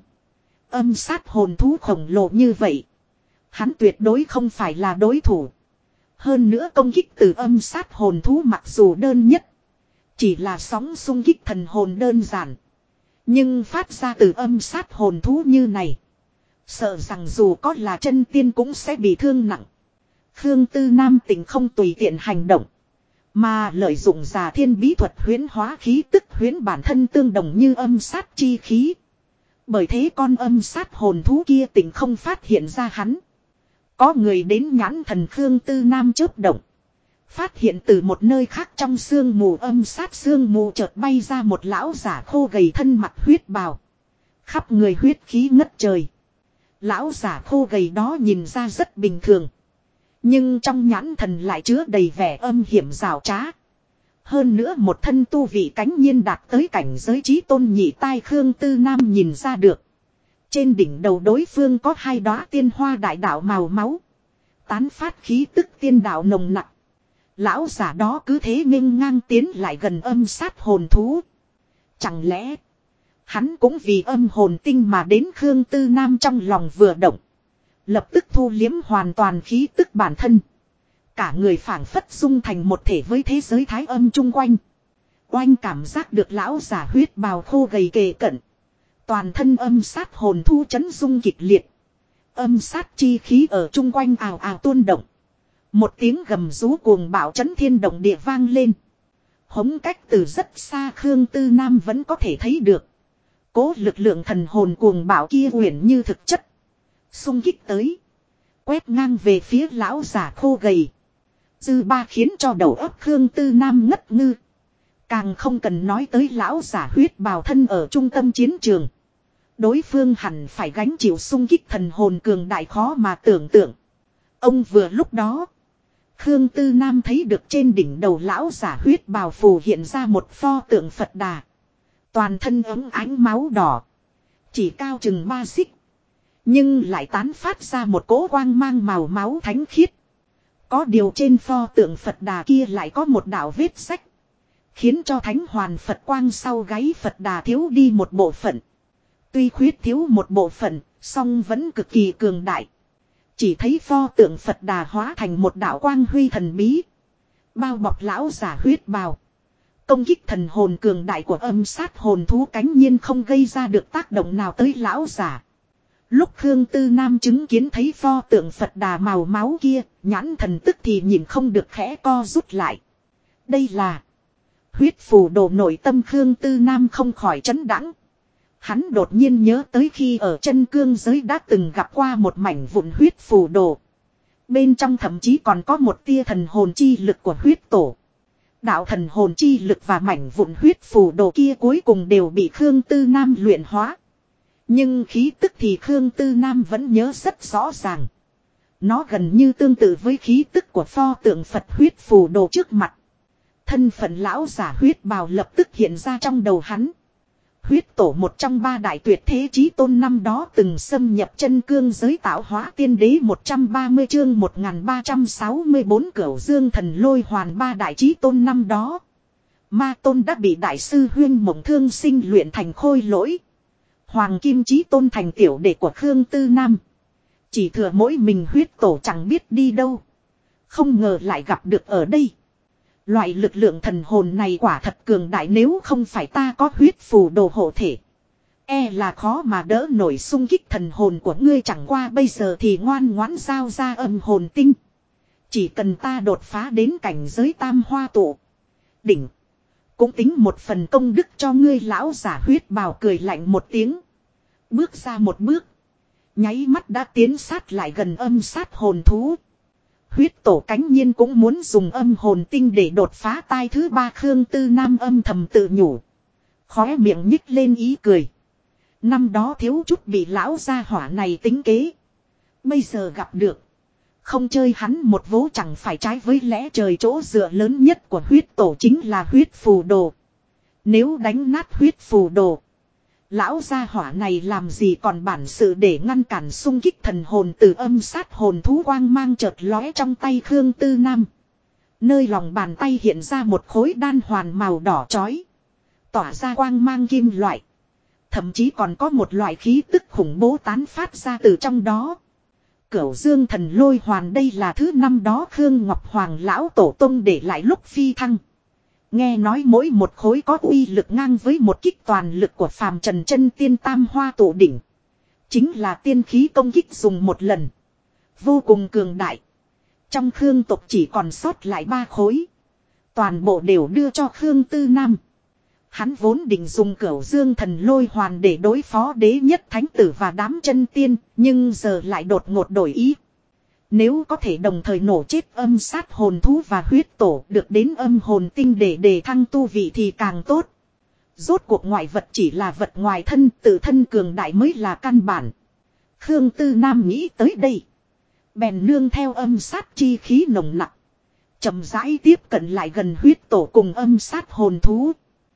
Âm sát hồn thú khổng lồ như vậy. Hắn tuyệt đối không phải là đối thủ. Hơn nữa công kích từ âm sát hồn thú mặc dù đơn nhất. Chỉ là sóng xung kích thần hồn đơn giản. Nhưng phát ra từ âm sát hồn thú như này. Sợ rằng dù có là chân tiên cũng sẽ bị thương nặng. Khương Tư Nam tỉnh không tùy tiện hành động. Mà lợi dụng giả thiên bí thuật huyễn hóa khí tức huyễn bản thân tương đồng như âm sát chi khí. Bởi thế con âm sát hồn thú kia tỉnh không phát hiện ra hắn. Có người đến nhãn thần Khương Tư Nam chớp động. Phát hiện từ một nơi khác trong sương mù âm sát sương mù chợt bay ra một lão giả khô gầy thân mặc huyết bào. Khắp người huyết khí ngất trời. Lão giả khô gầy đó nhìn ra rất bình thường. Nhưng trong nhãn thần lại chứa đầy vẻ âm hiểm rào trá. Hơn nữa một thân tu vị cánh nhiên đạt tới cảnh giới trí tôn nhị tai Khương Tư Nam nhìn ra được. Trên đỉnh đầu đối phương có hai đóa tiên hoa đại đạo màu máu. Tán phát khí tức tiên đạo nồng nặng. Lão giả đó cứ thế nghênh ngang tiến lại gần âm sát hồn thú. Chẳng lẽ hắn cũng vì âm hồn tinh mà đến? Khương Tư Nam trong lòng vừa động. Lập tức thu liếm hoàn toàn khí tức bản thân. Cả người phảng phất dung thành một thể với thế giới thái âm chung quanh. Oanh cảm giác được lão giả huyết bào khô gầy kề cận. Toàn thân âm sát hồn thu chấn dung kịch liệt. Âm sát chi khí ở chung quanh ào ào tuôn động. Một tiếng gầm rú cuồng bạo chấn thiên động địa vang lên. Hống cách từ rất xa Khương Tư Nam vẫn có thể thấy được. Cố lực lượng thần hồn cuồng bạo kia uyển như thực chất. Xung kích tới. Quét ngang về phía lão giả khô gầy. Dư ba khiến cho đầu óc Khương Tư Nam ngất ngư. Càng không cần nói tới lão giả huyết bào thân ở trung tâm chiến trường. Đối phương hẳn phải gánh chịu xung kích thần hồn cường đại khó mà tưởng tượng. Ông vừa lúc đó. Khương Tư Nam thấy được trên đỉnh đầu lão giả huyết bào phù hiện ra một pho tượng Phật Đà. Toàn thân ấm ánh máu đỏ. Chỉ cao chừng 3 xích. Nhưng lại tán phát ra một cỗ quang mang màu máu thánh khiết. Có điều trên pho tượng Phật Đà kia lại có một đạo vết sách. Khiến cho thánh hoàn Phật quang sau gáy Phật Đà thiếu đi một bộ phận. Tuy khuyết thiếu một bộ phận, song vẫn cực kỳ cường đại. Chỉ thấy pho tượng Phật Đà hóa thành một đạo quang huy thần bí. Bao bọc lão giả huyết bào. Công kích thần hồn cường đại của âm sát hồn thú cánh nhiên không gây ra được tác động nào tới lão giả. Lúc Khương Tư Nam chứng kiến thấy pho tượng Phật Đà màu máu kia, nhãn thần tức thì nhìn không được khẽ co rút lại. Đây là huyết phù đồ. Nội tâm Khương Tư Nam không khỏi chấn đãng. Hắn đột nhiên nhớ tới khi ở chân cương giới đã từng gặp qua một mảnh vụn huyết phù đồ. Bên trong thậm chí còn có một tia thần hồn chi lực của huyết tổ. Đạo thần hồn chi lực và mảnh vụn huyết phù đồ kia cuối cùng đều bị Khương Tư Nam luyện hóa. Nhưng khí tức thì Khương Tư Nam vẫn nhớ rất rõ ràng. Nó gần như tương tự với khí tức của pho tượng Phật huyết phù đồ trước mặt. Thân phận lão giả huyết bào lập tức hiện ra trong đầu hắn. Huyết tổ một trong 3 đại tuyệt thế chí tôn năm đó từng xâm nhập chân cương giới tạo hóa tiên đế 130 chương 1364 Cửu Dương thần lôi hoàn 3 đại chí tôn năm đó. Ma tôn đã bị đại sư Huyên Mộng Thương Sinh luyện thành khôi lỗi. Hoàng kim chí tôn thành tiểu đệ của Khương Tư Nam. Chỉ thừa mỗi mình huyết tổ chẳng biết đi đâu. Không ngờ lại gặp được ở đây. Loại lực lượng thần hồn này quả thật cường đại, nếu không phải ta có huyết phù đồ hộ thể. E là khó mà đỡ nổi xung kích thần hồn của ngươi, chẳng qua bây giờ thì ngoan ngoãn giao ra âm hồn tinh. Chỉ cần ta đột phá đến cảnh giới tam hoa tụ đỉnh. Cũng tính một phần công đức cho ngươi. Lão giả huyết bào cười lạnh một tiếng. Bước ra một bước. Nháy mắt đã tiến sát lại gần âm sát hồn thú. Huyết tổ cánh nhiên cũng muốn dùng âm hồn tinh để đột phá tai thứ ba. Khương Tư Nam âm thầm tự nhủ. Khóe miệng nhích lên ý cười. Năm đó thiếu chút bị lão gia hỏa này tính kế. Bây giờ gặp được. Không chơi hắn một vố chẳng phải trái với lẽ trời. Chỗ dựa lớn nhất của huyết tổ chính là huyết phù đồ. Nếu đánh nát huyết phù đồ, lão gia hỏa này làm gì còn bản sự để ngăn cản xung kích thần hồn. Từ âm sát hồn thú quang mang chợt lóe trong tay Khương Tư Nam. Nơi lòng bàn tay hiện ra một khối đan hoàn màu đỏ chói. Tỏa ra quang mang kim loại. Thậm chí còn có một loại khí tức khủng bố tán phát ra từ trong đó. Cửu Dương Thần Lôi Hoàn, đây là thứ năm đó Khương Ngọc Hoàng lão tổ tông để lại lúc phi thăng. Nghe nói mỗi một khối có uy lực ngang với một kích toàn lực của phàm trần chân tiên tam hoa tụ đỉnh. Chính là tiên khí công kích dùng một lần. Vô cùng cường đại. Trong Khương tộc chỉ còn sót lại 3 khối. Toàn bộ đều đưa cho Khương Tư Nam. Hắn vốn định dùng Cửu Dương Thần Lôi Hoàn để đối phó đế nhất thánh tử và đám chân tiên, nhưng giờ lại đột ngột đổi ý. Nếu có thể đồng thời nổ chết âm sát hồn thú và huyết tổ, được đến âm hồn tinh để đề thăng tu vị thì càng tốt. Rốt cuộc ngoại vật chỉ là vật ngoài thân, tự thân cường đại mới là căn bản. Khương Tư Nam nghĩ tới đây. Bèn nương theo âm sát chi khí nồng nặng. Chậm rãi tiếp cận lại gần huyết tổ cùng âm sát hồn thú.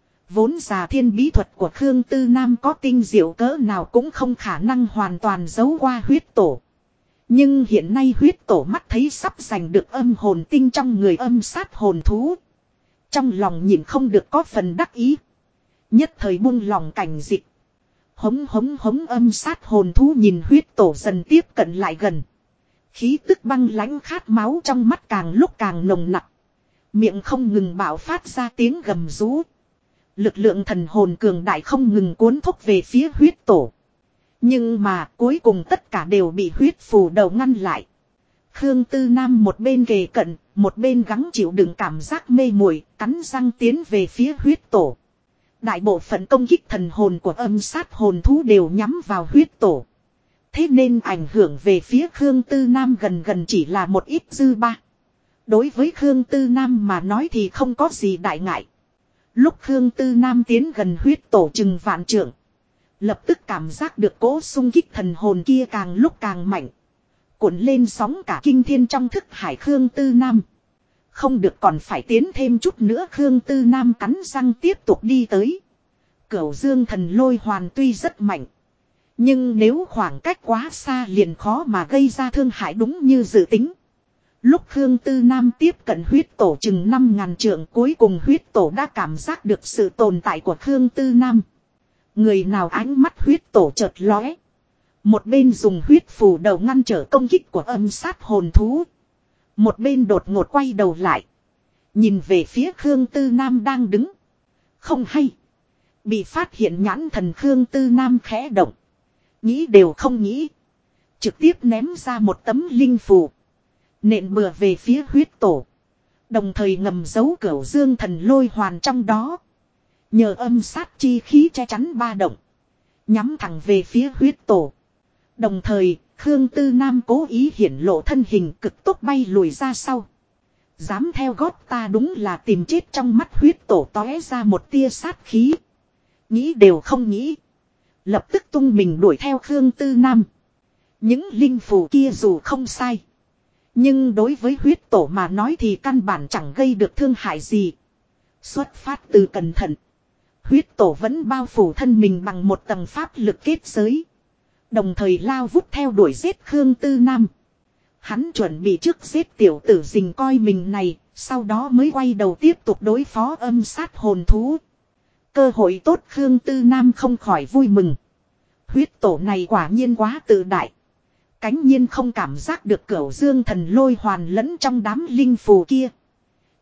Vốn già thiên bí thuật của Khương Tư Nam có tinh diệu cỡ nào cũng không khả năng hoàn toàn giấu qua huyết tổ. Nhưng hiện nay huyết tổ mắt thấy sắp giành được âm hồn tinh trong người âm sát hồn thú. Trong lòng nhìn không được có phần đắc ý. Nhất thời buông lòng cảnh dịch. Hống hống hống, âm sát hồn thú nhìn huyết tổ dần tiếp cận lại gần. Khí tức băng lãnh khát máu trong mắt càng lúc càng nồng nặc. Miệng không ngừng bạo phát ra tiếng gầm rú. Lực lượng thần hồn cường đại không ngừng cuốn thúc về phía huyết tổ. Nhưng mà cuối cùng tất cả đều bị huyết phù đầu ngăn lại. Khương Tư Nam một bên kề cận, một bên gắng chịu đựng cảm giác mê muội, cắn răng tiến về phía huyết tổ. Đại bộ phận công kích thần hồn của âm sát hồn thú đều nhắm vào huyết tổ. Thế nên ảnh hưởng về phía Khương Tư Nam gần gần chỉ là một ít dư ba. Đối với Khương Tư Nam mà nói thì không có gì đại ngại. Lúc Khương Tư Nam tiến gần huyết tổ chừng vạn trượng, lập tức cảm giác được cỗ xung kích thần hồn kia càng lúc càng mạnh. Cuộn lên sóng cả kinh thiên trong thức hải Khương Tư Nam. Không được, còn phải tiến thêm chút nữa. Khương Tư Nam cắn răng tiếp tục đi tới. Cửu Dương Thần Lôi Hoàn tuy rất mạnh, nhưng nếu khoảng cách quá xa liền khó mà gây ra thương hại đúng như dự tính. Lúc Khương Tư Nam tiếp cận huyết tổ chừng 5.000 trượng, cuối cùng huyết tổ đã cảm giác được sự tồn tại của Khương Tư Nam. Người nào ánh mắt huyết tổ chợt lóe. Một bên dùng huyết phù đầu ngăn trở công kích của âm sát hồn thú. Một bên đột ngột quay đầu lại. Nhìn về phía Khương Tư Nam đang đứng. Không hay. Bị phát hiện nhãn thần Khương Tư Nam khẽ động. Nghĩ đều không nghĩ. Trực tiếp ném ra một tấm linh phù. Nện bừa về phía huyết tổ. Đồng thời ngầm giấu Cửu Dương Thần Lôi Hoàn trong đó. Nhờ âm sát chi khí che chắn ba động. Nhắm thẳng về phía huyết tổ. Đồng thời, Khương Tư Nam cố ý hiển lộ thân hình, cực tốc bay lùi ra sau. Dám theo gót ta, đúng là tìm chết. Trong mắt huyết tổ tóe ra một tia sát khí. Nghĩ đều không nghĩ. Lập tức tung mình đuổi theo Khương Tư Nam. Những linh phù kia dù không sai, nhưng đối với huyết tổ mà nói thì căn bản chẳng gây được thương hại gì. Xuất phát từ cẩn thận, huyết tổ vẫn bao phủ thân mình bằng một tầng pháp lực kết giới. Đồng thời lao vút theo đuổi giết Khương Tư Nam. Hắn chuẩn bị trước giết tiểu tử rình coi mình này, sau đó mới quay đầu tiếp tục đối phó âm sát hồn thú. Cơ hội tốt, Khương Tư Nam không khỏi vui mừng. Huyết tổ này quả nhiên quá tự đại. Cánh nhiên không cảm giác được Cửu Dương Thần Lôi Hoàn lẫn trong đám linh phù kia.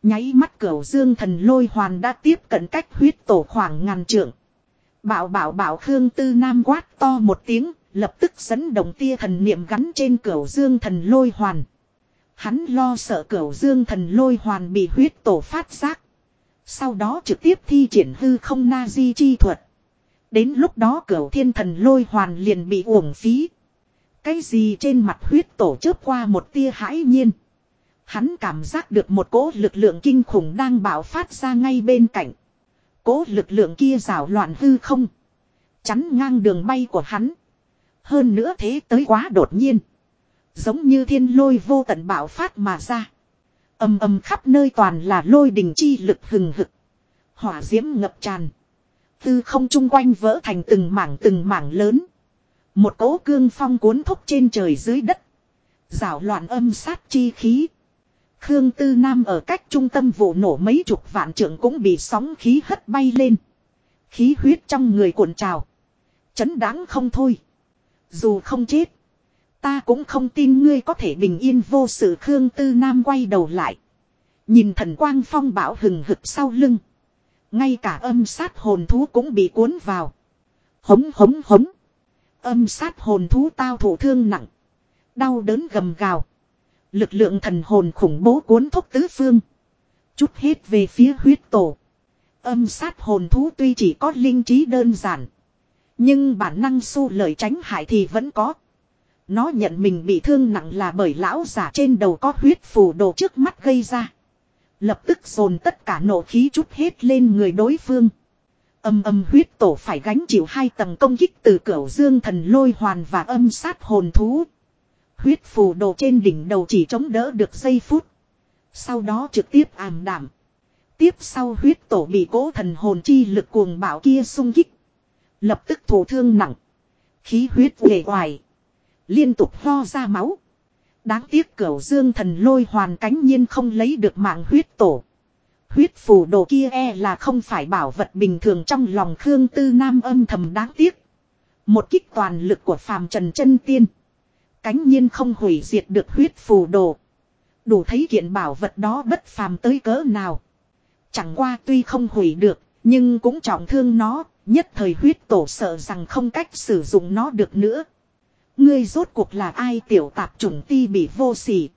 Nháy mắt Cửu Dương Thần Lôi Hoàn đã tiếp cận cách huyết tổ khoảng ngàn trượng. Bảo Khương Tư Nam quát to một tiếng, lập tức dẫn động tia thần niệm gắn trên Cửu Dương Thần Lôi Hoàn. Hắn lo sợ Cửu Dương Thần Lôi Hoàn bị huyết tổ phát giác. Sau đó trực tiếp thi triển hư không na di chi thuật. Đến lúc đó Cửu Thiên Thần Lôi Hoàn liền bị uổng phí. Cái gì trên mặt huyết tổ chớp qua một tia hãi nhiên. Hắn cảm giác được một cỗ lực lượng kinh khủng đang bạo phát ra ngay bên cạnh. Cỗ lực lượng kia rảo loạn hư không. Chắn ngang đường bay của hắn. Hơn nữa thế tới quá đột nhiên. Giống như thiên lôi vô tận bạo phát mà ra. Ầm ầm khắp nơi toàn là lôi đình chi lực hừng hực. Hỏa diễm ngập tràn. Hư không chung quanh vỡ thành từng mảng lớn. Một cỗ cương phong cuốn thúc trên trời dưới đất. Rảo loạn âm sát chi khí. Khương Tư Nam ở cách trung tâm vụ nổ mấy chục vạn trượng cũng bị sóng khí hất bay lên. Khí huyết trong người cuộn trào. Chấn đáng không thôi. Dù không chết. Ta cũng không tin ngươi có thể bình yên vô sự. Khương Tư Nam quay đầu lại. Nhìn thần quang phong bão hừng hực sau lưng. Ngay cả âm sát hồn thú cũng bị cuốn vào. Hống hống hống. Âm sát hồn thú tao thụ thương nặng. Đau đớn gầm gào. Lực lượng thần hồn khủng bố cuốn thúc tứ phương. Chút hết về phía huyết tổ. Âm sát hồn thú tuy chỉ có linh trí đơn giản. Nhưng bản năng xu lợi tránh hại thì vẫn có. Nó nhận mình bị thương nặng là bởi lão giả trên đầu có huyết phù đồ trước mắt gây ra. Lập tức dồn tất cả nộ khí chút hết lên người đối phương. Âm huyết tổ phải gánh chịu 2 tầng công kích từ Cửu Dương Thần Lôi Hoàn và âm sát hồn thú. Huyết phù đồ trên đỉnh đầu chỉ chống đỡ được giây phút. Sau đó trực tiếp ảm đạm. Tiếp sau huyết tổ bị cỗ thần hồn chi lực cuồng bạo kia xung kích. Lập tức thụ thương nặng. Khí huyết uể oải. Liên tục ho ra máu. Đáng tiếc Cửu Dương Thần Lôi Hoàn cánh nhiên không lấy được mạng huyết tổ. Huyết phù đồ kia là không phải bảo vật bình thường trong lòng Khương Tư Nam âm thầm đáng tiếc. Một kích toàn lực của phàm trần chân tiên. Cánh nhiên không hủy diệt được huyết phù đồ. Đủ thấy kiện bảo vật đó bất phàm tới cỡ nào. Chẳng qua tuy không hủy được, nhưng cũng trọng thương nó, nhất thời huyết tổ sợ rằng không cách sử dụng nó được nữa. Ngươi rốt cuộc là ai tiểu tạp chủng ti bị vô sỉ.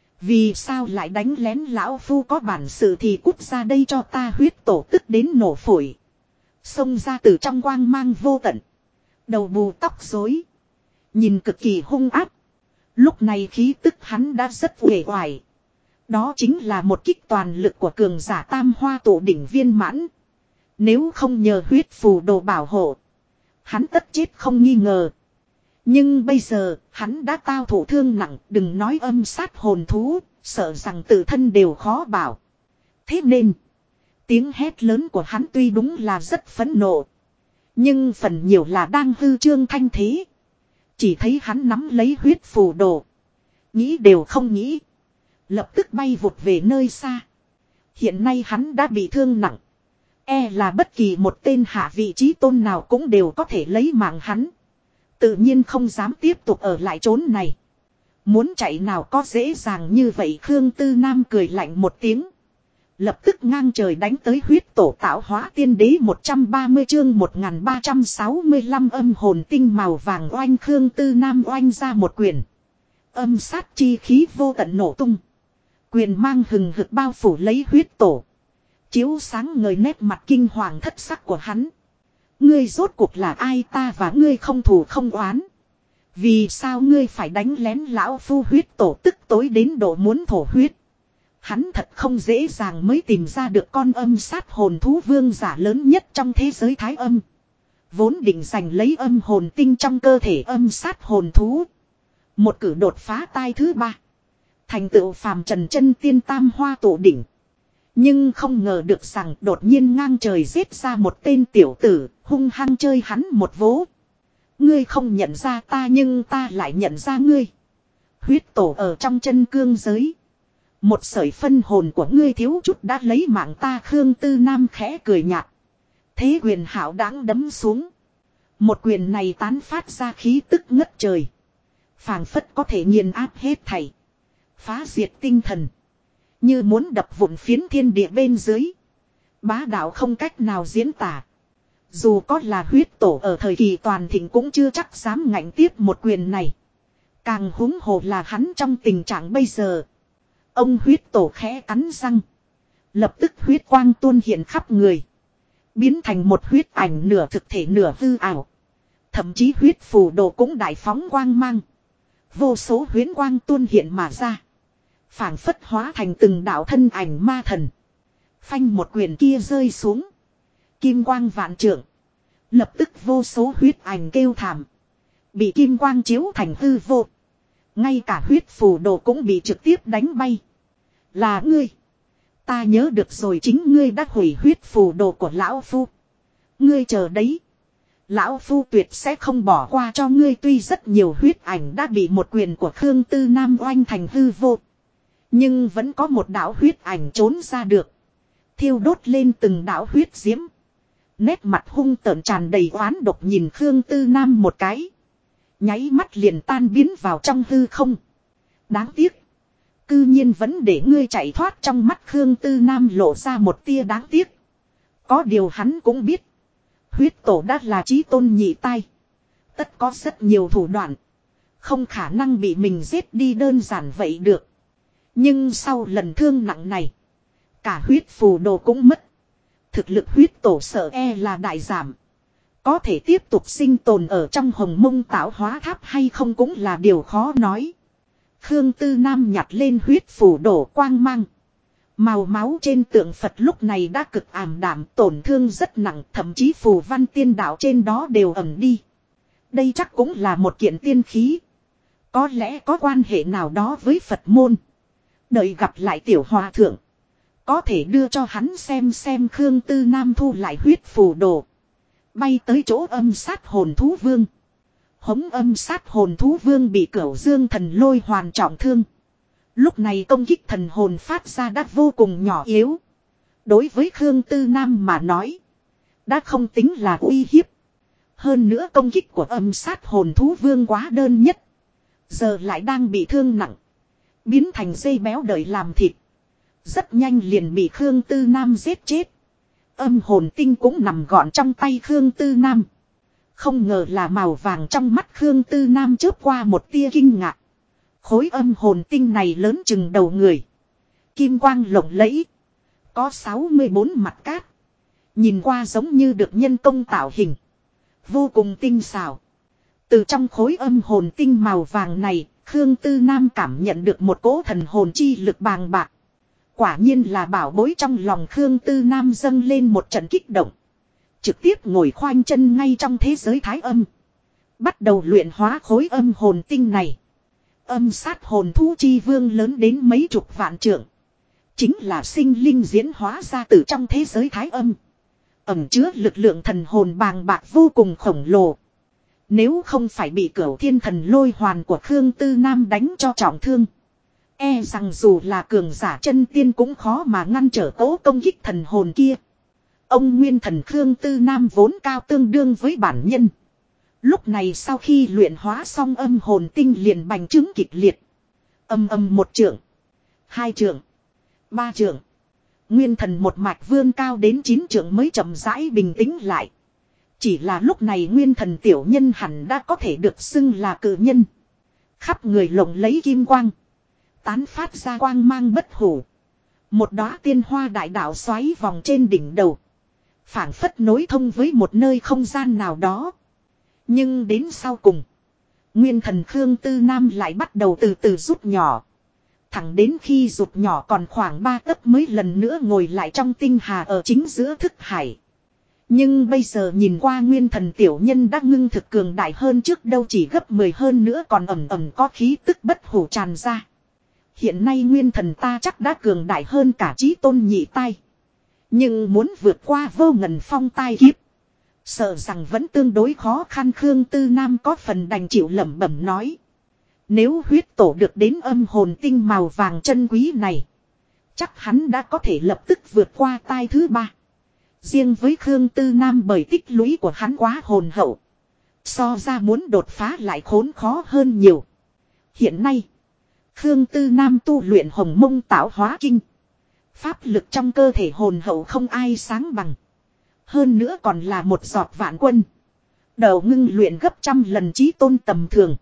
Vì sao lại đánh lén lão phu có bản sự thì cút ra đây cho ta. Huyết tổ tức đến nổ phổi. Xông ra từ trong quang mang vô tận. Đầu bù tóc rối. Nhìn cực kỳ hung áp. Lúc này khí tức hắn đã rất uể oải. Đó chính là một kích toàn lực của cường giả tam hoa tổ đỉnh viên mãn. Nếu không nhờ huyết phù đồ bảo hộ. Hắn tất chết không nghi ngờ. Nhưng bây giờ hắn đã tao thổ thương nặng. Đừng nói âm sát hồn thú. Sợ rằng tự thân đều khó bảo. Thế nên tiếng hét lớn của hắn tuy đúng là rất phẫn nộ. Nhưng phần nhiều là đang hư trương thanh thế. Chỉ thấy hắn nắm lấy huyết phù đồ. Nghĩ đều không nghĩ. Lập tức bay vụt về nơi xa. Hiện nay hắn đã bị thương nặng. Là bất kỳ một tên hạ vị trí tôn nào cũng đều có thể lấy mạng hắn. Tự nhiên không dám tiếp tục ở lại chốn này. Muốn chạy nào có dễ dàng như vậy. Khương Tư Nam cười lạnh một tiếng. Lập tức ngang trời đánh tới huyết tổ tạo hóa tiên đế 130 chương 1365 âm hồn tinh màu vàng oanh. Khương Tư Nam oanh ra một quyền. Âm sát chi khí vô tận nổ tung. Quyền mang hừng hực bao phủ lấy huyết tổ. Chiếu sáng ngời nét mặt kinh hoàng thất sắc của hắn. Ngươi rốt cuộc là ai? Ta và ngươi không thù không oán. Vì sao ngươi phải đánh lén lão phu? Huyết tổ tức tối đến độ muốn thổ huyết. Hắn thật không dễ dàng mới tìm ra được con âm sát hồn thú vương giả lớn nhất trong thế giới thái âm. Vốn định giành lấy âm hồn tinh trong cơ thể âm sát hồn thú. Một cử đột phá tai thứ 3. Thành tựu phàm trần chân tiên tam hoa tổ đỉnh. Nhưng không ngờ được rằng đột nhiên ngang trời giết ra một tên tiểu tử, hung hăng chơi hắn một vố. Ngươi không nhận ra ta nhưng ta lại nhận ra ngươi. Huyết tổ ở trong chân cương giới. Một sợi phân hồn của ngươi thiếu chút đã lấy mạng ta. Khương Tư Nam khẽ cười nhạt. Thế quyền hảo đáng đấm xuống. Một quyền này tán phát ra khí tức ngất trời. Phảng phất có thể nghiền áp hết thảy. Phá diệt tinh thần. Như muốn đập vụn phiến thiên địa bên dưới. Bá đạo không cách nào diễn tả. Dù có là huyết tổ ở thời kỳ toàn thịnh cũng chưa chắc dám ngạnh tiếp một quyền này. Càng huống hồ là hắn trong tình trạng bây giờ. Ông huyết tổ khẽ cắn răng. Lập tức huyết quang tuôn hiện khắp người. Biến thành một huyết ảnh nửa thực thể nửa hư ảo. Thậm chí huyết phù đồ cũng đại phóng quang mang. Vô số huyễn quang tuôn hiện mà ra. Phảng phất hóa thành từng đạo thân ảnh ma thần. Phanh một quyền kia rơi xuống. Kim quang vạn trượng. Lập tức vô số huyết ảnh kêu thảm. Bị kim quang chiếu thành hư vô. Ngay cả huyết phù đồ cũng bị trực tiếp đánh bay. Là ngươi. Ta nhớ được rồi, chính ngươi đã hủy huyết phù đồ của lão phu. Ngươi chờ đấy. Lão phu tuyệt sẽ không bỏ qua cho ngươi. Tuy rất nhiều huyết ảnh đã bị một quyền của Khương Tư Nam oanh thành hư vô. Nhưng vẫn có một đạo huyết ảnh trốn ra được. Thiêu đốt lên từng đạo huyết diễm. Nét mặt hung tợn tràn đầy oán độc nhìn Khương Tư Nam một cái. Nháy mắt liền tan biến vào trong hư không. Đáng tiếc. Cư nhiên vẫn để ngươi chạy thoát. Trong mắt Khương Tư Nam lộ ra một tia đáng tiếc. Có điều hắn cũng biết. Huyết tổ đã là chí tôn nhị tai. Tất có rất nhiều thủ đoạn. Không khả năng bị mình giết đi đơn giản vậy được. Nhưng sau lần thương nặng này. Cả huyết phù đồ cũng mất. Thực lực huyết tổ sợ e là đại giảm. Có thể tiếp tục sinh tồn ở trong hồng mông tạo hóa tháp hay không cũng là điều khó nói. Khương Tư Nam nhặt lên huyết phù đồ quang mang. Màu máu trên tượng Phật lúc này đã cực ảm đạm, tổn thương rất nặng, thậm chí phù văn tiên đạo trên đó đều ẩm đi. Đây chắc cũng là một kiện tiên khí. Có lẽ có quan hệ nào đó với Phật môn. Đợi gặp lại tiểu hòa thượng. Có thể đưa cho hắn xem Khương Tư Nam thu lại huyết phù đồ. Bay tới chỗ âm sát hồn thú vương. Hống âm sát hồn thú vương bị Cửu Dương thần lôi hoàn trọng thương. Lúc này công kích thần hồn phát ra đã vô cùng nhỏ yếu. Đối với Khương Tư Nam mà nói. Đã không tính là uy hiếp. Hơn nữa công kích của âm sát hồn thú vương quá đơn nhất. Giờ lại đang bị thương nặng. Biến thành dây béo đợi làm thịt. Rất nhanh liền bị Khương Tư Nam giết chết. Âm hồn tinh cũng nằm gọn trong tay Khương Tư Nam. Không ngờ là màu vàng trong mắt Khương Tư Nam chớp qua một tia kinh ngạc. Khối âm hồn tinh này lớn chừng đầu người. Kim quang lộng lẫy. Có 64 mặt cát. Nhìn qua giống như được nhân công tạo hình. Vô cùng tinh xảo. Từ trong khối âm hồn tinh màu vàng này, Khương Tư Nam cảm nhận được một cỗ thần hồn chi lực bàng bạc. Quả nhiên là bảo bối, trong lòng Khương Tư Nam dâng lên một trận kích động. Trực tiếp ngồi khoanh chân ngay trong thế giới thái âm. Bắt đầu luyện hóa khối âm hồn tinh này. Âm sát hồn thú chi vương lớn đến mấy chục vạn trượng. Chính là sinh linh diễn hóa ra từ trong thế giới thái âm. Ẩn chứa lực lượng thần hồn bàng bạc vô cùng khổng lồ. Nếu không phải bị Cửu Thiên thần lôi hoàn của Khương Tư Nam đánh cho trọng thương. E rằng dù là cường giả chân tiên cũng khó mà ngăn trở tố công kích thần hồn kia. Ông nguyên thần Khương Tư Nam vốn cao tương đương với bản nhân. Lúc này sau khi luyện hóa xong âm hồn tinh liền bành trướng kịch liệt. Âm một trượng, 2 trượng, 3 trượng. Nguyên thần một mạch vươn cao đến 9 trượng mới chậm rãi bình tĩnh lại. Chỉ là lúc này nguyên thần tiểu nhân hẳn đã có thể được xưng là cự nhân. Khắp người lộng lấy kim quang. Tán phát ra quang mang bất hủ. Một đóa tiên hoa đại đạo xoáy vòng trên đỉnh đầu. Phảng phất nối thông với một nơi không gian nào đó. Nhưng đến sau cùng. Nguyên thần Khương Tư Nam lại bắt đầu từ từ rút nhỏ. Thẳng đến khi rụt nhỏ còn khoảng 3 tấc mới lần nữa ngồi lại trong tinh hà ở chính giữa thức hải. Nhưng bây giờ nhìn qua nguyên thần tiểu nhân đã ngưng thực cường đại hơn trước đâu, chỉ gấp 10 hơn nữa còn ẩm có khí tức bất hủ tràn ra. Hiện nay nguyên thần ta chắc đã cường đại hơn cả chí tôn nhị tai. Nhưng muốn vượt qua vô ngần phong tai kiếp. Sợ rằng vẫn tương đối khó khăn. Khương Tư Nam có phần đành chịu lẩm bẩm nói. Nếu huyết tổ được đến âm hồn tinh màu vàng chân quý này. Chắc hắn đã có thể lập tức vượt qua tai thứ 3. Riêng với Khương Tư Nam bởi tích lũy của hắn quá hồn hậu. So ra muốn đột phá lại khốn khó hơn nhiều. Hiện nay. Khương Tư Nam tu luyện hồng mông tạo hóa kinh. Pháp lực trong cơ thể hồn hậu không ai sáng bằng. Hơn nữa còn là một giọt vạn quân. Đầu ngưng luyện gấp trăm lần chí tôn tầm thường.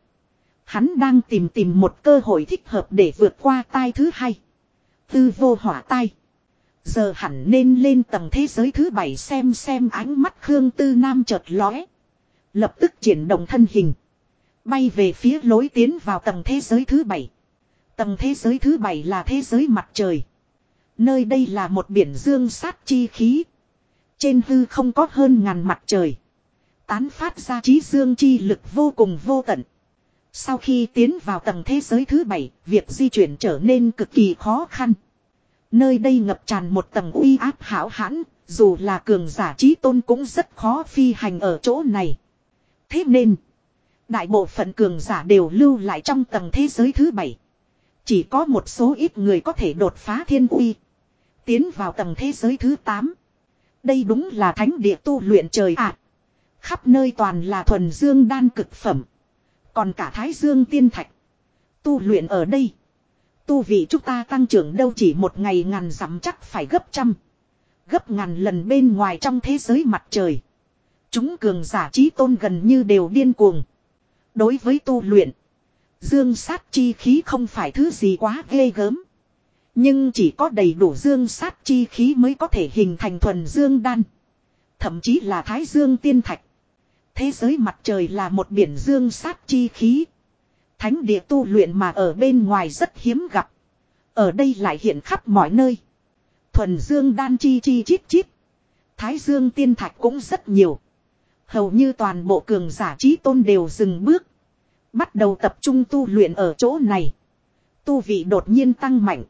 Hắn đang tìm một cơ hội thích hợp để vượt qua tai thứ hai. Tư vô hỏa tai. Giờ hẳn nên lên tầng thế giới thứ 7 xem ánh mắt Khương Tư Nam chợt lóe. Lập tức chuyển động thân hình. Bay về phía lối tiến vào tầng thế giới thứ 7. Tầng thế giới thứ 7 là thế giới mặt trời. Nơi đây là một biển dương sát chi khí. Trên hư không có hơn ngàn mặt trời. Tán phát ra chí dương chi lực vô cùng vô tận. Sau khi tiến vào tầng thế giới thứ 7, việc di chuyển trở nên cực kỳ khó khăn. Nơi đây ngập tràn một tầng uy áp hão hãn, dù là cường giả chí tôn cũng rất khó phi hành ở chỗ này. Thế nên, đại bộ phận cường giả đều lưu lại trong tầng thế giới thứ 7. Chỉ có một số ít người có thể đột phá thiên uy. Tiến vào tầng thế giới thứ 8. Đây đúng là thánh địa tu luyện trời ạ. Khắp nơi toàn là thuần dương đan cực phẩm. Còn cả thái dương tiên thạch. Tu luyện ở đây. Tu vị chúng ta tăng trưởng đâu chỉ một ngày ngàn dặm chắc phải gấp trăm. Gấp ngàn lần bên ngoài trong thế giới mặt trời. Chúng cường giả chí tôn gần như đều điên cuồng. Đối với tu luyện. Dương sát chi khí không phải thứ gì quá ghê gớm. Nhưng chỉ có đầy đủ dương sát chi khí mới có thể hình thành thuần dương đan. Thậm chí là thái dương tiên thạch. Thế giới mặt trời là một biển dương sát chi khí. Thánh địa tu luyện mà ở bên ngoài rất hiếm gặp. Ở đây lại hiện khắp mọi nơi. Thuần dương đan chi chít chít. Thái dương tiên thạch cũng rất nhiều. Hầu như toàn bộ cường giả chí tôn đều dừng bước. Bắt đầu tập trung tu luyện ở chỗ này. Tu vị đột nhiên tăng mạnh.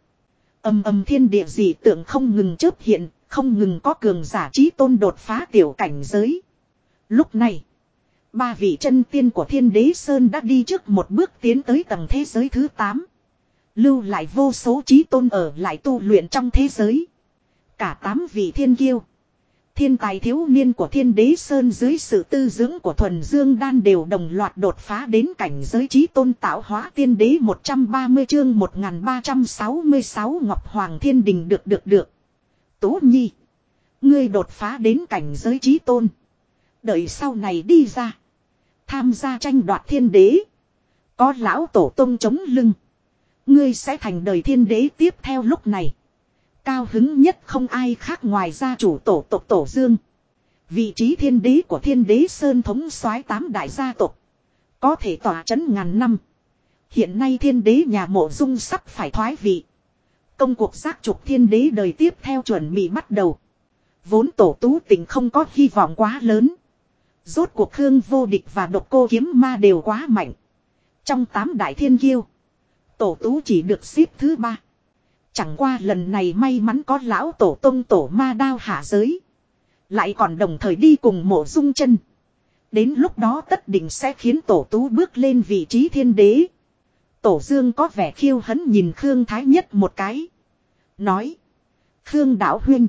Ầm thiên địa dị tượng không ngừng chớp hiện. Không ngừng có cường giả chí tôn đột phá tiểu cảnh giới. Lúc này. Ba vị chân tiên của Thiên Đế Sơn đã đi trước một bước tiến tới tầng thế giới thứ 8. Lưu lại vô số chí tôn ở lại tu luyện trong thế giới. Cả 8 vị thiên kiêu. Thiên tài thiếu niên của Thiên Đế Sơn dưới sự tư dưỡng của thuần dương đan đều đồng loạt đột phá đến cảnh giới chí tôn tạo hóa tiên đế 130 chương 1366 Ngọc Hoàng Thiên Đình được. Tú Nhi. Ngươi đột phá đến cảnh giới chí tôn. Đợi sau này đi ra. Tham gia tranh đoạt thiên đế. Có lão tổ tông chống lưng. Ngươi sẽ thành đời thiên đế tiếp theo lúc này. Cao hứng nhất không ai khác ngoài gia chủ tổ tộc Tổ Dương. Vị trí thiên đế của Thiên Đế Sơn thống soái 8 đại gia tộc. Có thể tỏa chấn ngàn năm. Hiện nay thiên đế nhà Mộ Dung sắp phải thoái vị. Công cuộc giác trục thiên đế đời tiếp theo chuẩn bị bắt đầu. Vốn Tổ Tú Tình không có hy vọng quá lớn. Rốt cuộc Khương Vô Địch và Độc Cô Kiếm Ma đều quá mạnh. Trong 8 đại thiên kiêu. Tổ Tú chỉ được xếp thứ 3. Chẳng qua lần này may mắn có lão tổ tông Tổ Ma đao hạ giới. Lại còn đồng thời đi cùng Mộ Dung chân. Đến lúc đó tất định sẽ khiến Tổ Tú bước lên vị trí thiên đế. Tổ Dương có vẻ khiêu hấn nhìn Khương Thái Nhất một cái. Nói. Khương Đạo Huynh.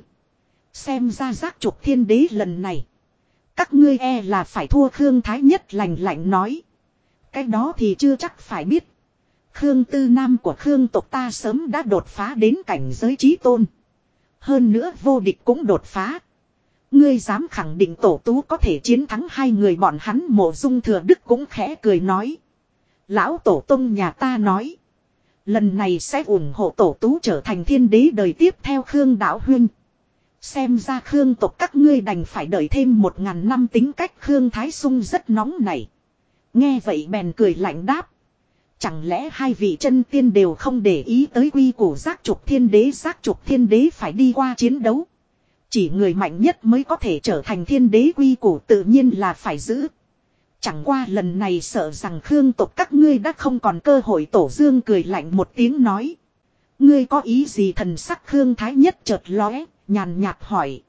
Xem ra giác trục thiên đế lần này. Các ngươi e là phải thua. Khương Thái Nhất lạnh lạnh nói. Cái đó thì chưa chắc phải biết. Khương Tư Nam của Khương tộc ta sớm đã đột phá đến cảnh giới chí tôn. Hơn nữa Vô Địch cũng đột phá. Ngươi dám khẳng định Tổ Tú có thể chiến thắng hai người bọn hắn. Mộ Dung Thừa Đức cũng khẽ cười nói. Lão Tổ Tông nhà ta nói. Lần này sẽ ủng hộ Tổ Tú trở thành thiên đế đời tiếp theo. Khương Đạo Huynh. Xem ra Khương tộc các ngươi đành phải đợi thêm 1000 năm. Tính cách Khương Thái Sung rất nóng nảy. Nghe vậy bèn cười lạnh đáp. Chẳng lẽ hai vị chân tiên đều không để ý tới quy củ giác trục thiên đế. Giác trục thiên đế phải đi qua chiến đấu. Chỉ người mạnh nhất mới có thể trở thành thiên đế, quy củ tự nhiên là phải giữ. Chẳng qua lần này sợ rằng Khương tộc các ngươi đã không còn cơ hội. Tổ Dương cười lạnh một tiếng nói. Ngươi có ý gì? Thần sắc Khương Thái Nhất chợt lóe, nhàn nhạt hỏi.